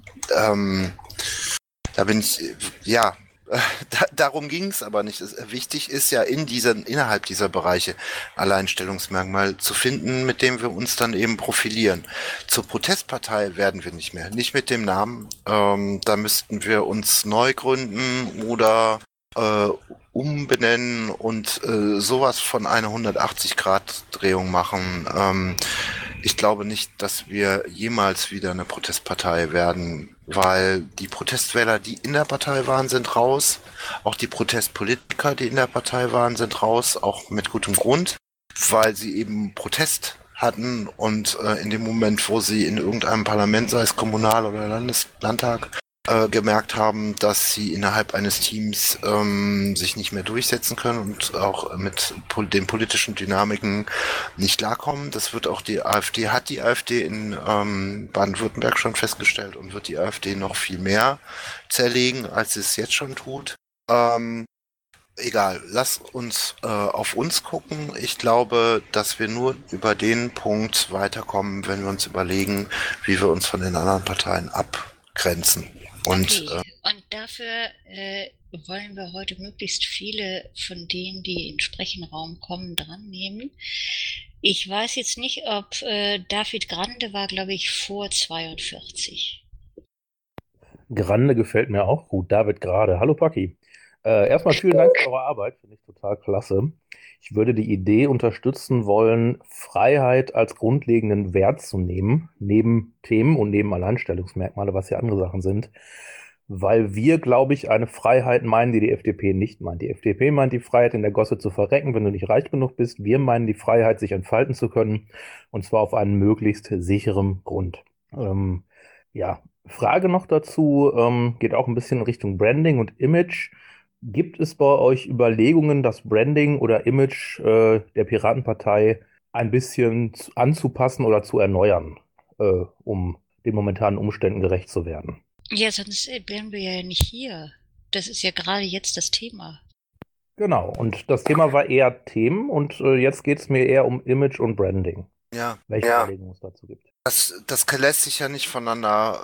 Da bin ich, ja, darum ging es aber nicht. Wichtig ist ja innerhalb dieser Bereiche Alleinstellungsmerkmal zu finden, mit dem wir uns dann eben profilieren. Zur Protestpartei werden wir nicht mehr. Nicht mit dem Namen. Da müssten wir uns neu gründen oder umbenennen und sowas von einer 180-Grad-Drehung machen. Ich glaube nicht, dass wir jemals wieder eine Protestpartei werden, weil die Protestwähler, die in der Partei waren, sind raus. Auch die Protestpolitiker, die in der Partei waren, sind raus, auch mit gutem Grund, weil sie eben Protest hatten und in dem Moment, wo sie in irgendeinem Parlament, sei es Kommunal- oder Landtag, gemerkt haben, dass sie innerhalb eines Teams sich nicht mehr durchsetzen können und auch mit den politischen Dynamiken nicht klarkommen. Das wird auch hat die AfD in Baden-Württemberg schon festgestellt und wird die AfD noch viel mehr zerlegen, als sie es jetzt schon tut. Egal, lass uns auf uns gucken. Ich glaube, dass wir nur über den Punkt weiterkommen, wenn wir uns überlegen, wie wir uns von den anderen Parteien abgrenzen. Und dafür wollen wir heute möglichst viele von denen, die in den Sprechenraum kommen, dran nehmen. Ich weiß jetzt nicht, ob David Grande war, glaube ich, vor 42. Grande gefällt mir auch gut. David Grade. Hallo Paki. Erstmal vielen Dank für eure Arbeit. Finde ich total klasse. Ich würde die Idee unterstützen wollen, Freiheit als grundlegenden Wert zu nehmen, neben Themen und neben Alleinstellungsmerkmale, was ja andere Sachen sind, weil wir, glaube ich, eine Freiheit meinen, die die FDP nicht meint. Die FDP meint die Freiheit, in der Gosse zu verrecken, wenn du nicht reich genug bist. Wir meinen die Freiheit, sich entfalten zu können, und zwar auf einem möglichst sicheren Grund. Ja, Frage noch dazu, geht auch ein bisschen in Richtung Branding und Image. Gibt es bei euch Überlegungen, das Branding oder Image der Piratenpartei ein bisschen anzupassen oder zu erneuern, um den momentanen Umständen gerecht zu werden? Ja, sonst wären wir ja nicht hier. Das ist ja gerade jetzt das Thema. Genau, und das Thema war eher Themen und jetzt geht es mir eher um Image und Branding. Ja, Welche Überlegungen es dazu gibt. das lässt sich ja nicht voneinander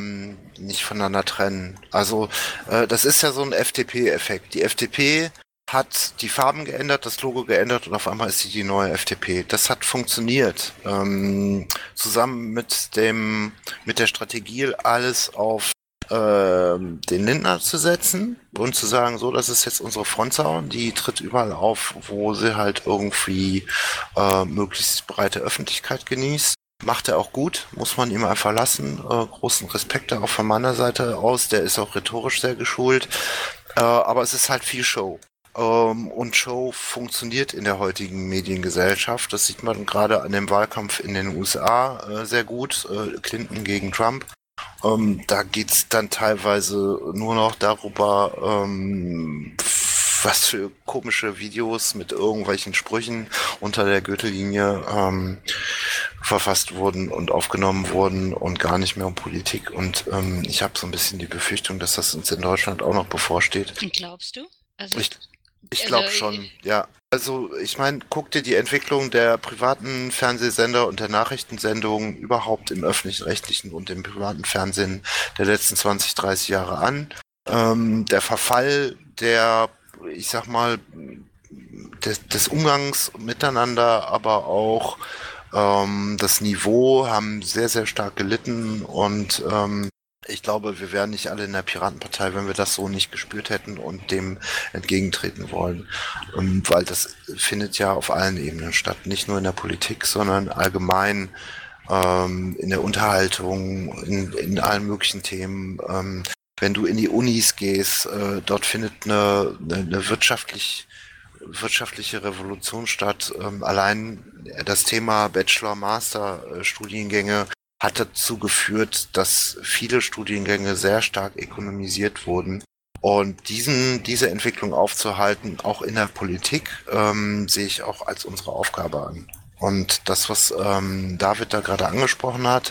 trennen. Also das ist ja so ein FDP-Effekt. Die FDP hat die Farben geändert, das Logo geändert und auf einmal ist sie die neue FDP. Das hat funktioniert. Zusammen mit der Strategie, alles auf den Lindner zu setzen und zu sagen, so, das ist jetzt unsere Frontsau, die tritt überall auf, wo sie halt irgendwie möglichst breite Öffentlichkeit genießt. Macht er auch gut, muss man ihm einfach lassen. Großen Respekt auch von meiner Seite aus, der ist auch rhetorisch sehr geschult. Aber es ist halt viel Show. Und Show funktioniert in der heutigen Mediengesellschaft. Das sieht man gerade an dem Wahlkampf in den USA sehr gut. Clinton gegen Trump. Da geht's dann teilweise nur noch darüber, was für komische Videos mit irgendwelchen Sprüchen unter der Gürtellinie verfasst wurden und aufgenommen wurden und gar nicht mehr um Politik. Und ich habe so ein bisschen die Befürchtung, dass das uns in Deutschland auch noch bevorsteht. Glaubst du? Also, Ich glaube schon, ja. Also ich meine, guck dir die Entwicklung der privaten Fernsehsender und der Nachrichtensendungen überhaupt im öffentlich-rechtlichen und im privaten Fernsehen der letzten 20, 30 Jahre an. Der Verfall der, ich sag mal, des Umgangs miteinander, aber auch das Niveau haben sehr, sehr stark gelitten und ich glaube, wir wären nicht alle in der Piratenpartei, wenn wir das so nicht gespürt hätten und dem entgegentreten wollen. Weil das findet ja auf allen Ebenen statt. Nicht nur in der Politik, sondern allgemein in der Unterhaltung, in allen möglichen Themen. Wenn du in die Unis gehst, dort findet eine wirtschaftliche Revolution statt. Allein das Thema Bachelor-Master-Studiengänge hat dazu geführt, dass viele Studiengänge sehr stark ökonomisiert wurden. Und diese Entwicklung aufzuhalten, auch in der Politik, sehe ich auch als unsere Aufgabe an. Und das, was David da gerade angesprochen hat,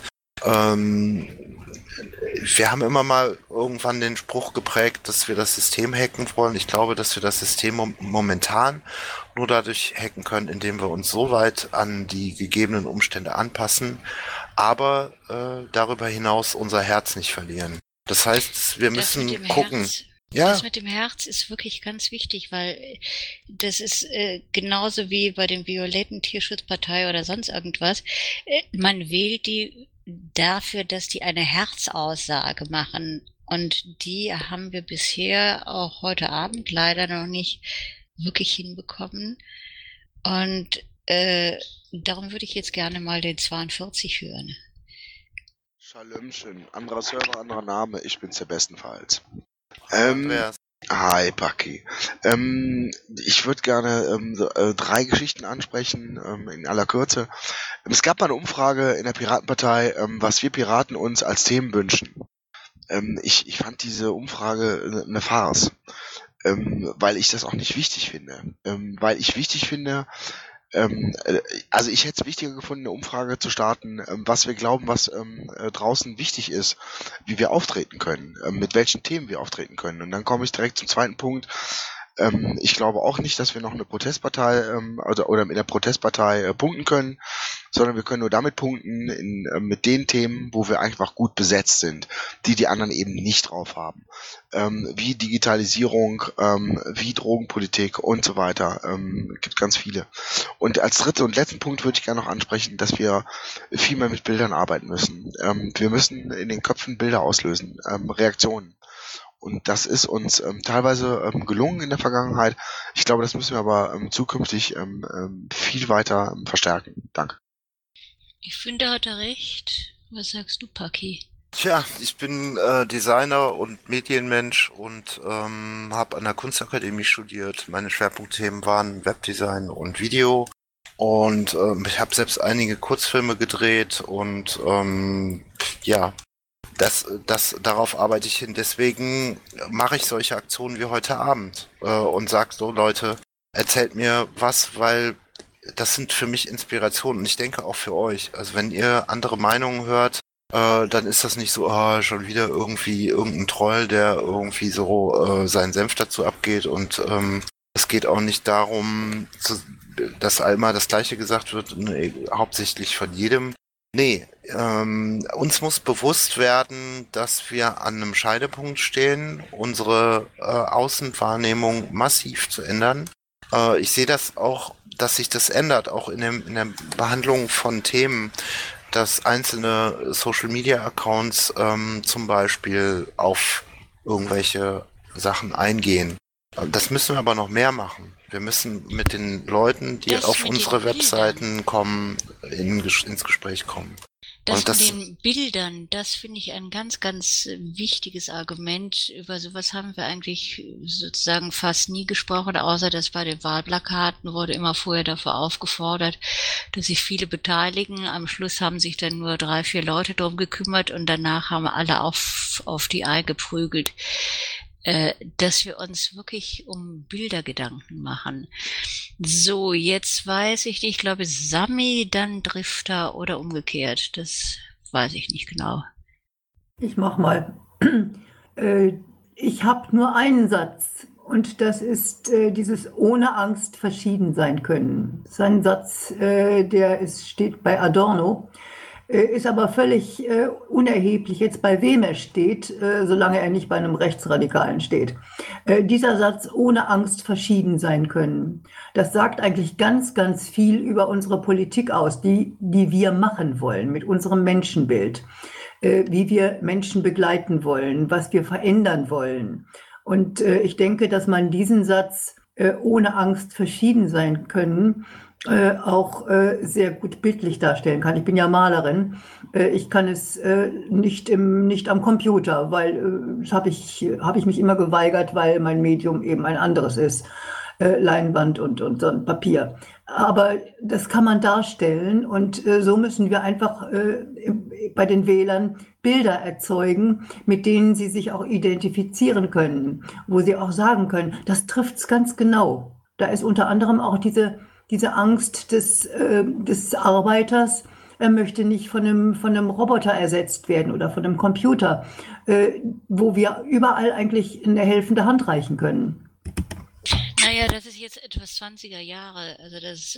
wir haben immer mal irgendwann den Spruch geprägt, dass wir das System hacken wollen. Ich glaube, dass wir das System momentan nur dadurch hacken können, indem wir uns so weit an die gegebenen Umstände anpassen, aber darüber hinaus unser Herz nicht verlieren. Das heißt, wir müssen gucken. Das mit dem Herz ist wirklich ganz wichtig, weil das ist genauso wie bei den violetten Tierschutzpartei oder sonst irgendwas. Man wählt die dafür, dass die eine Herzaussage machen. Und die haben wir bisher auch heute Abend leider noch nicht wirklich hinbekommen. Und darum würde ich jetzt gerne mal den 42 hören. Schalömchen. Anderer Server, anderer Name. Ich bin's ja bestenfalls. Hi, Paki. Ich würde gerne 3 Geschichten ansprechen, in aller Kürze. Es gab mal eine Umfrage in der Piratenpartei, was wir Piraten uns als Themen wünschen. Ich fand diese Umfrage eine Farce, weil ich das auch nicht wichtig finde. Weil ich wichtig finde, also ich hätte es wichtiger gefunden, eine Umfrage zu starten, was wir glauben, was draußen wichtig ist, wie wir auftreten können, mit welchen Themen wir auftreten können. Und dann komme ich direkt zum zweiten Punkt. Ich glaube auch nicht, dass wir noch eine Protestpartei oder mit der Protestpartei punkten können, sondern wir können nur damit punkten mit den Themen, wo wir einfach gut besetzt sind, die anderen eben nicht drauf haben. Wie Digitalisierung, wie Drogenpolitik und so weiter. Gibt ganz viele. Und als dritten und letzten Punkt würde ich gerne noch ansprechen, dass wir viel mehr mit Bildern arbeiten müssen. Wir müssen in den Köpfen Bilder auslösen, Reaktionen. Und das ist uns teilweise gelungen in der Vergangenheit. Ich glaube, das müssen wir aber zukünftig viel weiter verstärken. Danke. Ich finde, da hat er recht. Was sagst du, Paki? Tja, ich bin Designer und Medienmensch und habe an der Kunstakademie studiert. Meine Schwerpunktthemen waren Webdesign und Video. Und ich habe selbst einige Kurzfilme gedreht und ja, darauf arbeite ich hin. Deswegen mache ich solche Aktionen wie heute Abend und sage so, Leute, erzählt mir was, weil das sind für mich Inspirationen und ich denke auch für euch. Also wenn ihr andere Meinungen hört, dann ist das nicht so, schon wieder irgendwie irgendein Troll, der irgendwie so seinen Senf dazu abgeht und es geht auch nicht darum, dass einmal das Gleiche gesagt wird, hauptsächlich von jedem. Nee, uns muss bewusst werden, dass wir an einem Scheidepunkt stehen, unsere Außenwahrnehmung massiv zu ändern. Ich sehe das auch, dass sich das ändert, auch in der Behandlung von Themen, dass einzelne Social-Media-Accounts zum Beispiel auf irgendwelche Sachen eingehen. Das müssen wir aber noch mehr machen. Wir müssen mit den Leuten, die Das auf mit unsere den Bildern. Webseiten kommen, ins Gespräch kommen. Das Und das, mit den Bildern, das finde ich ein ganz, ganz wichtiges Argument. Über sowas haben wir eigentlich sozusagen fast nie gesprochen, außer dass bei den Wahlplakaten wurde immer vorher dafür aufgefordert, dass sich viele beteiligen. Am Schluss haben sich dann nur 3, 4 Leute drum gekümmert und danach haben alle auf die Ei geprügelt. Dass wir uns wirklich um Bilder Gedanken machen. So, jetzt weiß ich nicht, ich glaube Sami, dann Drifter oder umgekehrt. Das weiß ich nicht genau. Ich mach mal. Ich habe nur einen Satz und das ist dieses ohne Angst verschieden sein können. Das ist ein Satz, steht bei Adorno, ist aber völlig unerheblich jetzt bei wem er steht, solange er nicht bei einem Rechtsradikalen steht. Dieser Satz ohne Angst verschieden sein können, das sagt eigentlich ganz, ganz viel über unsere Politik aus, die wir machen wollen mit unserem Menschenbild. Wie wir Menschen begleiten wollen, was wir verändern wollen. Und ich denke, dass man diesen Satz ohne Angst verschieden sein können auch sehr gut bildlich darstellen kann. Ich bin ja Malerin. Ich kann es nicht am Computer, weil das habe ich mich immer geweigert, weil mein Medium eben ein anderes ist. Leinwand und so ein Papier. Aber das kann man darstellen und so müssen wir einfach bei den Wählern Bilder erzeugen, mit denen sie sich auch identifizieren können, wo sie auch sagen können, das trifft's ganz genau. Da ist unter anderem auch diese Angst des Arbeiters, er möchte nicht von einem Roboter ersetzt werden oder von einem Computer, wo wir überall eigentlich eine helfende Hand reichen können. Naja, das ist jetzt etwas 20er Jahre, also das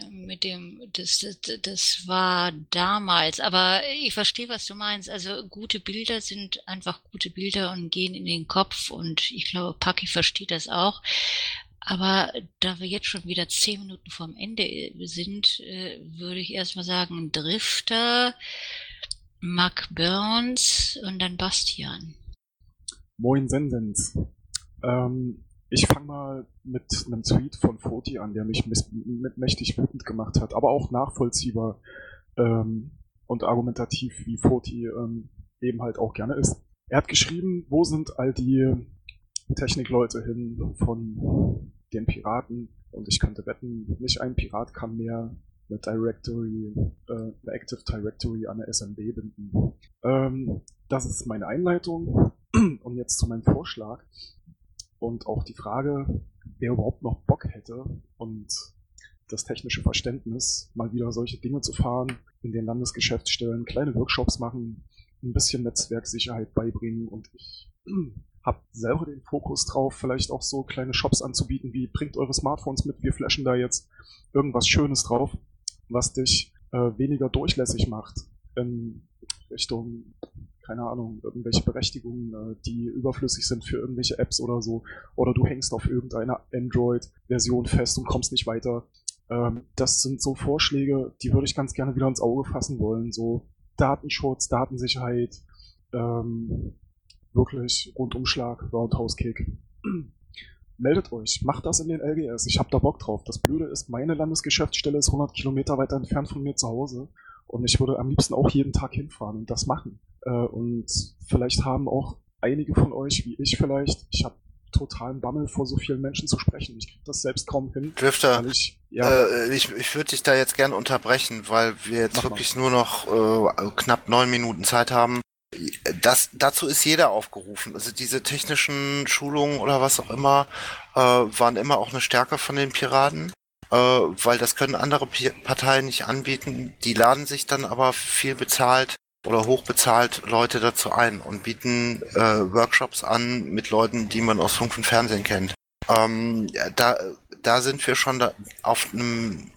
war damals, aber ich verstehe, was du meinst. Also gute Bilder sind einfach gute Bilder und gehen in den Kopf und ich glaube, Paki versteht das auch. Aber da wir jetzt schon wieder 10 Minuten vorm Ende sind, würde ich erstmal sagen, Drifter, Mark Burns und dann Bastian. Moin Sensens. Ich fange mal mit einem Tweet von Foti an, der mich mächtig wütend gemacht hat, aber auch nachvollziehbar und argumentativ, wie Foti eben halt auch gerne ist. Er hat geschrieben, wo sind all die Technikleute hin von den Piraten? Und ich könnte wetten, nicht ein Pirat kann mehr eine Active Directory an der SMB binden. Das ist meine Einleitung. Und jetzt zu meinem Vorschlag. Und auch die Frage, wer überhaupt noch Bock hätte und das technische Verständnis, mal wieder solche Dinge zu fahren, in den Landesgeschäftsstellen kleine Workshops machen, ein bisschen Netzwerksicherheit beibringen. Und ich habe selber den Fokus drauf, vielleicht auch so kleine Shops anzubieten, wie bringt eure Smartphones mit, wir flashen da jetzt irgendwas Schönes drauf, was dich weniger durchlässig macht in Richtung, keine Ahnung, irgendwelche Berechtigungen, die überflüssig sind für irgendwelche Apps oder so. Oder du hängst auf irgendeiner Android-Version fest und kommst nicht weiter. Das sind so Vorschläge, die würde ich ganz gerne wieder ins Auge fassen wollen. So Datenschutz, Datensicherheit, wirklich Rundumschlag, Roundhouse-Kick. Meldet euch, macht das in den LGS, ich hab da Bock drauf. Das Blöde ist, meine Landesgeschäftsstelle ist 100 Kilometer weiter entfernt von mir zu Hause und ich würde am liebsten auch jeden Tag hinfahren und das machen. Und vielleicht haben auch einige von euch, wie ich vielleicht, ich habe totalen Bammel vor so vielen Menschen zu sprechen. Ich kriege das selbst kaum hin. Drifter, ich würde dich da jetzt gerne unterbrechen, weil wir jetzt wirklich nur noch knapp 9 Minuten Zeit haben. Dazu ist jeder aufgerufen. Also diese technischen Schulungen oder was auch immer waren immer auch eine Stärke von den Piraten, weil das können andere Parteien nicht anbieten. Die laden sich dann aber viel bezahlt oder hochbezahlt Leute dazu ein und bieten Workshops an mit Leuten, die man aus Funk und Fernsehen kennt. Da sind wir schon auf einem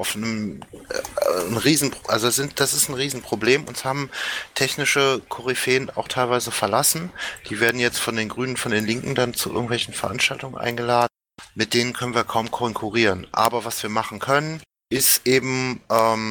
das ist ein Riesenproblem. Uns haben technische Koryphäen auch teilweise verlassen. Die werden jetzt von den Grünen, von den Linken dann zu irgendwelchen Veranstaltungen eingeladen. Mit denen können wir kaum konkurrieren. Aber was wir machen können, ist eben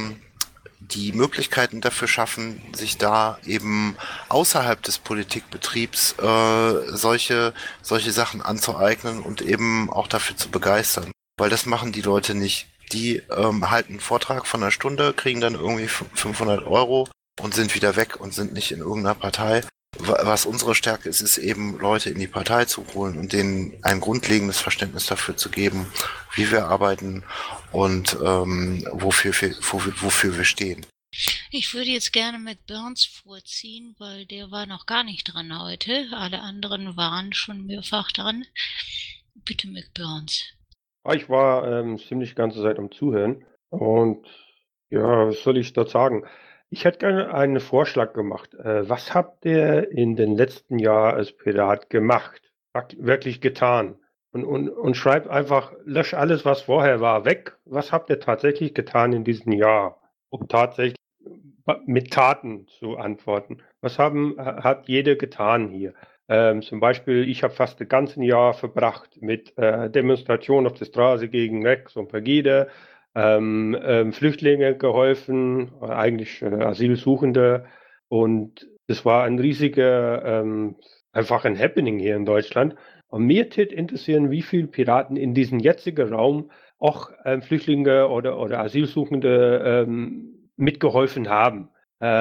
die Möglichkeiten dafür schaffen, sich da eben außerhalb des Politikbetriebs solche Sachen anzueignen und eben auch dafür zu begeistern. Weil das machen die Leute nicht. Die halten einen Vortrag von einer Stunde, kriegen dann irgendwie 500 € und sind wieder weg und sind nicht in irgendeiner Partei. Was unsere Stärke ist, ist eben Leute in die Partei zu holen und denen ein grundlegendes Verständnis dafür zu geben, wie wir arbeiten und wofür wir stehen. Ich würde jetzt gerne Mac Burns vorziehen, weil der war noch gar nicht dran heute. Alle anderen waren schon mehrfach dran. Bitte, Mac Burns. Ich war ziemlich die ganze Zeit am Zuhören und ja, was soll ich dort sagen? Ich hätte gerne einen Vorschlag gemacht. Was habt ihr in den letzten Jahren als Pirat gemacht? Wirklich getan? Und schreibt einfach, lösch alles, was vorher war, weg. Was habt ihr tatsächlich getan in diesem Jahr? Um tatsächlich mit Taten zu antworten. Was hat jeder getan hier? Zum Beispiel, ich habe fast das ganze Jahr verbracht mit Demonstrationen auf der Straße gegen Rex und Pegida, Flüchtlinge geholfen, eigentlich Asylsuchende. Und es war ein riesiger, einfach ein Happening hier in Deutschland. Und mir tät interessieren, wie viele Piraten in diesem jetzigen Raum auch Flüchtlinge oder Asylsuchende mitgeholfen haben.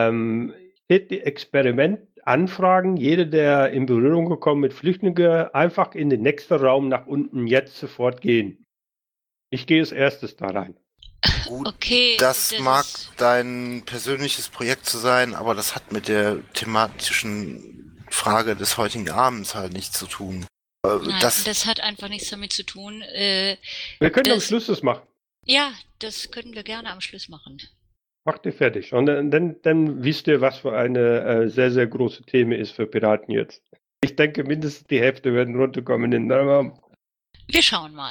Die Experiment anfragen, jeder, der in Berührung gekommen mit Flüchtlingen, einfach in den nächsten Raum nach unten jetzt sofort gehen. Ich gehe als erstes da rein. Gut, Okay, das mag dein persönliches Projekt zu sein, aber das hat mit der thematischen Frage des heutigen Abends halt nichts zu tun. Nein, das hat einfach nichts damit zu tun. Wir können am Schluss das machen. Ja, das können wir gerne am Schluss machen. Macht ihr fertig. Und dann wisst ihr, was für eine sehr, sehr große Thema ist für Piraten jetzt. Ich denke, mindestens die Hälfte werden runterkommen in den Raum. Wir schauen mal.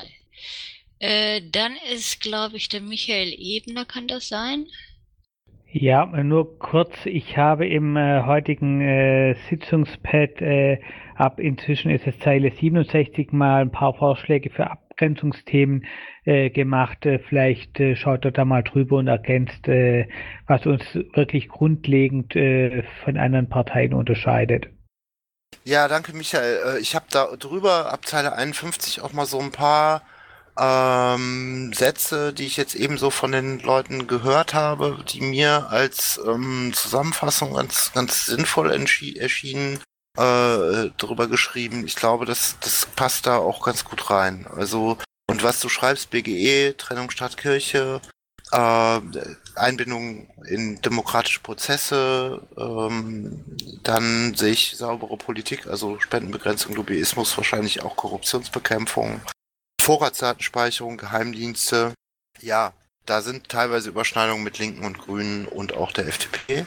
Dann ist, glaube ich, der Michael Ebner, kann das sein? Ja, nur kurz, ich habe im heutigen Sitzungspad inzwischen ist es Zeile 67 mal ein paar Vorschläge für Abgrenzungsthemen gemacht. Vielleicht schaut ihr da mal drüber und ergänzt, was uns wirklich grundlegend von anderen Parteien unterscheidet. Ja, danke Michael. Ich habe da drüber ab Zeile 51 auch mal so ein paar Sätze, die ich jetzt ebenso von den Leuten gehört habe, die mir als Zusammenfassung ganz sinnvoll erschienen, drüber geschrieben. Ich glaube, das passt da auch ganz gut rein. Also, und was du schreibst, BGE, Trennung Stadt-Kirche, Einbindung in demokratische Prozesse, dann sehe ich saubere Politik, also Spendenbegrenzung, Lobbyismus, wahrscheinlich auch Korruptionsbekämpfung, Vorratsdatenspeicherung, Geheimdienste. Ja, da sind teilweise Überschneidungen mit Linken und Grünen und auch der FDP.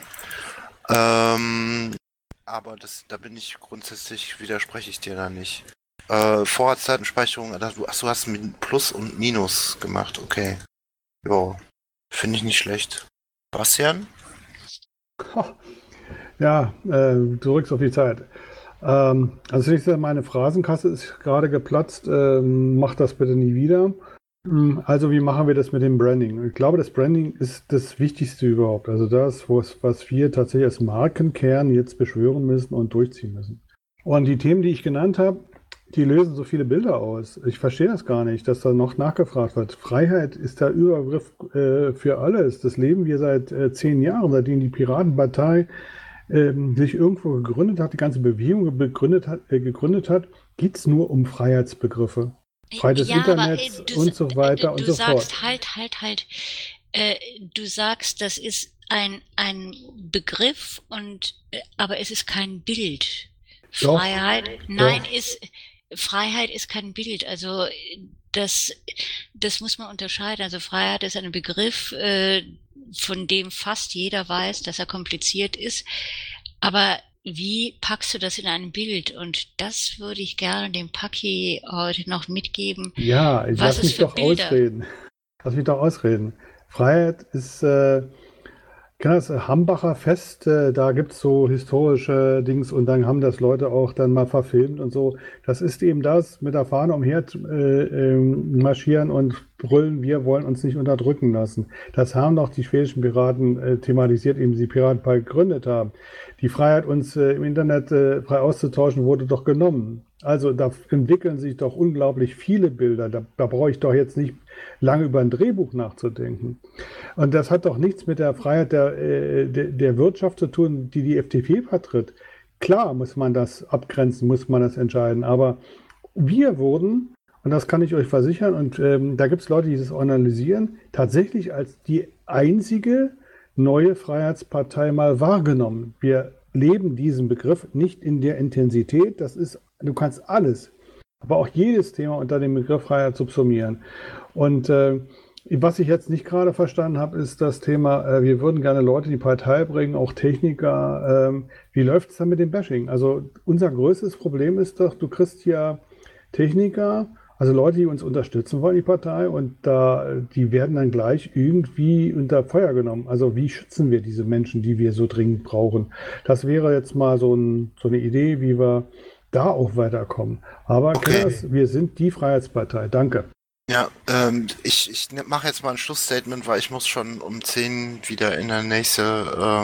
Aber da bin ich grundsätzlich, widerspreche ich dir da nicht. Vorratsdatenspeicherung, du hast mit Plus und Minus gemacht, okay. Jo, finde ich nicht schlecht. Bastian? Ja, du drückst auf die Zeit. Also ich sage, meine Phrasenkasse ist gerade geplatzt. Mach das bitte nie wieder. Also wie machen wir das mit dem Branding? Ich glaube, das Branding ist das Wichtigste überhaupt. Also das, was wir tatsächlich als Markenkern jetzt beschwören müssen und durchziehen müssen. Und die Themen, die ich genannt habe, die lösen so viele Bilder aus. Ich verstehe das gar nicht, dass da noch nachgefragt wird. Freiheit ist der Überbegriff für alles. Das leben wir seit 10 Jahren, seitdem die Piratenpartei sich irgendwo gegründet hat, die ganze Bewegung gegründet hat, geht es nur um Freiheitsbegriffe. Freiheit des Ja, aber Internets und so weiter und du so fort. sagst, halt. Du sagst, das ist ein Begriff aber es ist kein Bild. Doch, Freiheit ist kein Bild. Also das muss man unterscheiden. Also Freiheit ist ein Begriff, von dem fast jeder weiß, dass er kompliziert ist. Aber wie packst du das in ein Bild? Und das würde ich gerne dem Paki heute noch mitgeben. Ja, Was lass es mich für doch Bilder. ausreden. Lass mich doch ausreden. Freiheit ist, kann das Hambacher Fest, da gibt es so historische Dings und dann haben das Leute auch dann mal verfilmt und so. Das ist eben das, mit der Fahne umher marschieren und brüllen, wir wollen uns nicht unterdrücken lassen. Das haben doch die schwedischen Piraten thematisiert, eben die Piratenpartei gegründet haben. Die Freiheit, uns im Internet frei auszutauschen, wurde doch genommen. Also da entwickeln sich doch unglaublich viele Bilder. Da brauche ich doch jetzt nicht lange über ein Drehbuch nachzudenken. Und das hat doch nichts mit der Freiheit der Wirtschaft zu tun, die FDP vertritt. Klar muss man das abgrenzen, muss man das entscheiden. Aber wir wurden, und das kann ich euch versichern, und da gibt es Leute, die das analysieren, tatsächlich als die einzige neue Freiheitspartei mal wahrgenommen. Wir leben diesen Begriff nicht in der Intensität. Das ist, du kannst alles, aber auch jedes Thema unter dem Begriff Freiheit subsumieren. Und was ich jetzt nicht gerade verstanden habe, ist das Thema, wir würden gerne Leute in die Partei bringen, auch Techniker. Wie läuft es dann mit dem Bashing? Also unser größtes Problem ist doch, du kriegst ja Techniker, also Leute, die uns unterstützen wollen, die Partei, und die werden dann gleich irgendwie unter Feuer genommen. Also wie schützen wir diese Menschen, die wir so dringend brauchen? Das wäre jetzt mal so eine Idee, wie wir da auch weiterkommen. Aber Kenners, wir sind die Freiheitspartei. Danke. Ja, ich mache jetzt mal ein Schlussstatement, weil ich muss schon um 10 wieder in der nächste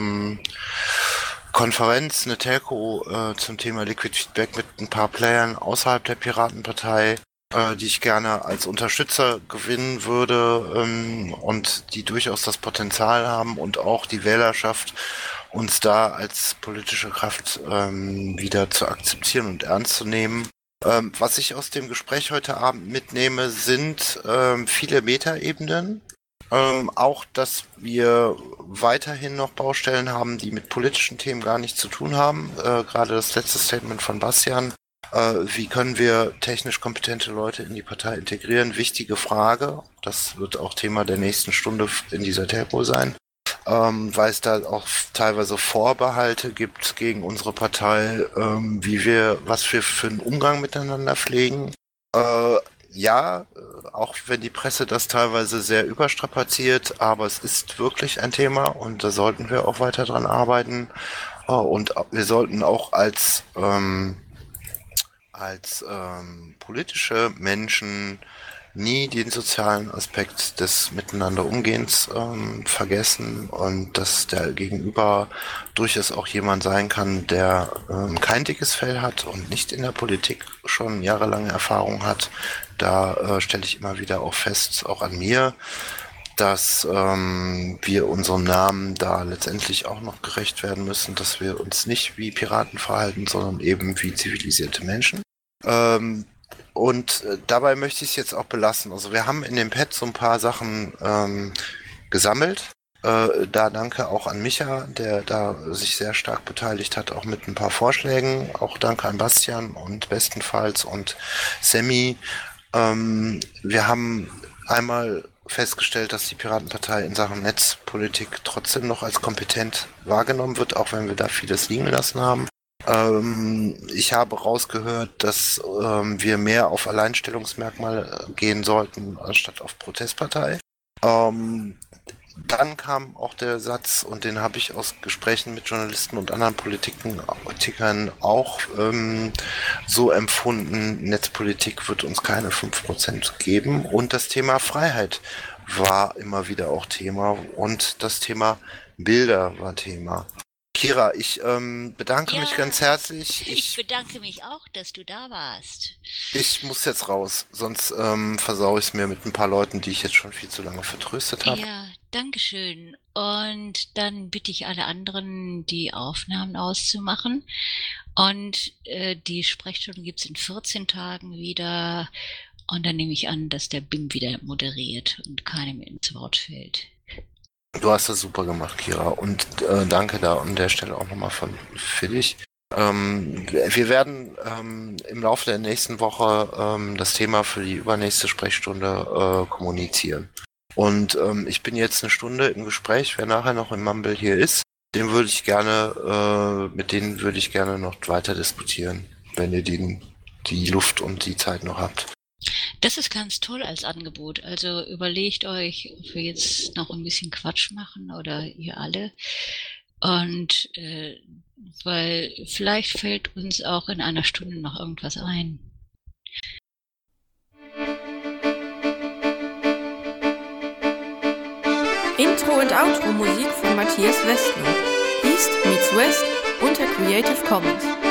Konferenz, eine Telco zum Thema Liquid Feedback mit ein paar Playern außerhalb der Piratenpartei, die ich gerne als Unterstützer gewinnen würde und die durchaus das Potenzial haben und auch die Wählerschaft, uns da als politische Kraft wieder zu akzeptieren und ernst zu nehmen. Was ich aus dem Gespräch heute Abend mitnehme, sind viele Metaebenen. Auch, dass wir weiterhin noch Baustellen haben, die mit politischen Themen gar nichts zu tun haben. Gerade das letzte Statement von Bastian. Wie können wir technisch kompetente Leute in die Partei integrieren? Wichtige Frage. Das wird auch Thema der nächsten Stunde in dieser Telco sein. Weil es da auch teilweise Vorbehalte gibt gegen unsere Partei, was wir für einen Umgang miteinander pflegen. Auch wenn die Presse das teilweise sehr überstrapaziert, aber es ist wirklich ein Thema und da sollten wir auch weiter dran arbeiten. Und wir sollten auch als politische Menschen nie den sozialen Aspekt des Miteinanderumgehens vergessen und dass der Gegenüber durchaus auch jemand sein kann, der kein dickes Fell hat und nicht in der Politik schon jahrelange Erfahrung hat. Da stelle ich immer wieder auch fest, auch an mir, dass wir unserem Namen da letztendlich auch noch gerecht werden müssen, dass wir uns nicht wie Piraten verhalten, sondern eben wie zivilisierte Menschen. Und dabei möchte ich es jetzt auch belassen. Also wir haben in dem Pad so ein paar Sachen gesammelt. Da danke auch an Micha, der da sich sehr stark beteiligt hat, auch mit ein paar Vorschlägen. Auch danke an Bastian und bestenfalls und Sammy. Wir haben einmal festgestellt, dass die Piratenpartei in Sachen Netzpolitik trotzdem noch als kompetent wahrgenommen wird, auch wenn wir da vieles liegen gelassen haben. Ich habe rausgehört, dass wir mehr auf Alleinstellungsmerkmale gehen sollten, anstatt auf Protestpartei. Dann kam auch der Satz, und den habe ich aus Gesprächen mit Journalisten und anderen Politikern auch so empfunden, Netzpolitik wird uns keine 5% geben. Und das Thema Freiheit war immer wieder auch Thema und das Thema Bilder war Thema. Kira, ich bedanke mich Ja, ganz herzlich. ich bedanke mich auch, dass du da warst. Ich muss jetzt raus, sonst versaue ich es mir mit ein paar Leuten, die ich jetzt schon viel zu lange vertröstet habe. Ja, Dankeschön. Und dann bitte ich alle anderen, die Aufnahmen auszumachen. Und die Sprechstunde gibt's in 14 Tagen wieder. Und dann nehme ich an, dass der BIM wieder moderiert und keinem ins Wort fällt. Du hast das super gemacht, Kira. Und danke da an der Stelle auch nochmal für dich. Wir werden im Laufe der nächsten Woche das Thema für die übernächste Sprechstunde kommunizieren. Und ich bin jetzt eine Stunde im Gespräch, wer nachher noch im Mumble hier ist, mit denen würde ich gerne noch weiter diskutieren, wenn ihr die Luft und die Zeit noch habt. Das ist ganz toll als Angebot. Also überlegt euch, ob wir jetzt noch ein bisschen Quatsch machen oder ihr alle. Und weil vielleicht fällt uns auch in einer Stunde noch irgendwas ein. Intro und Outro Musik von Matthias Westner. East meets West unter Creative Commons.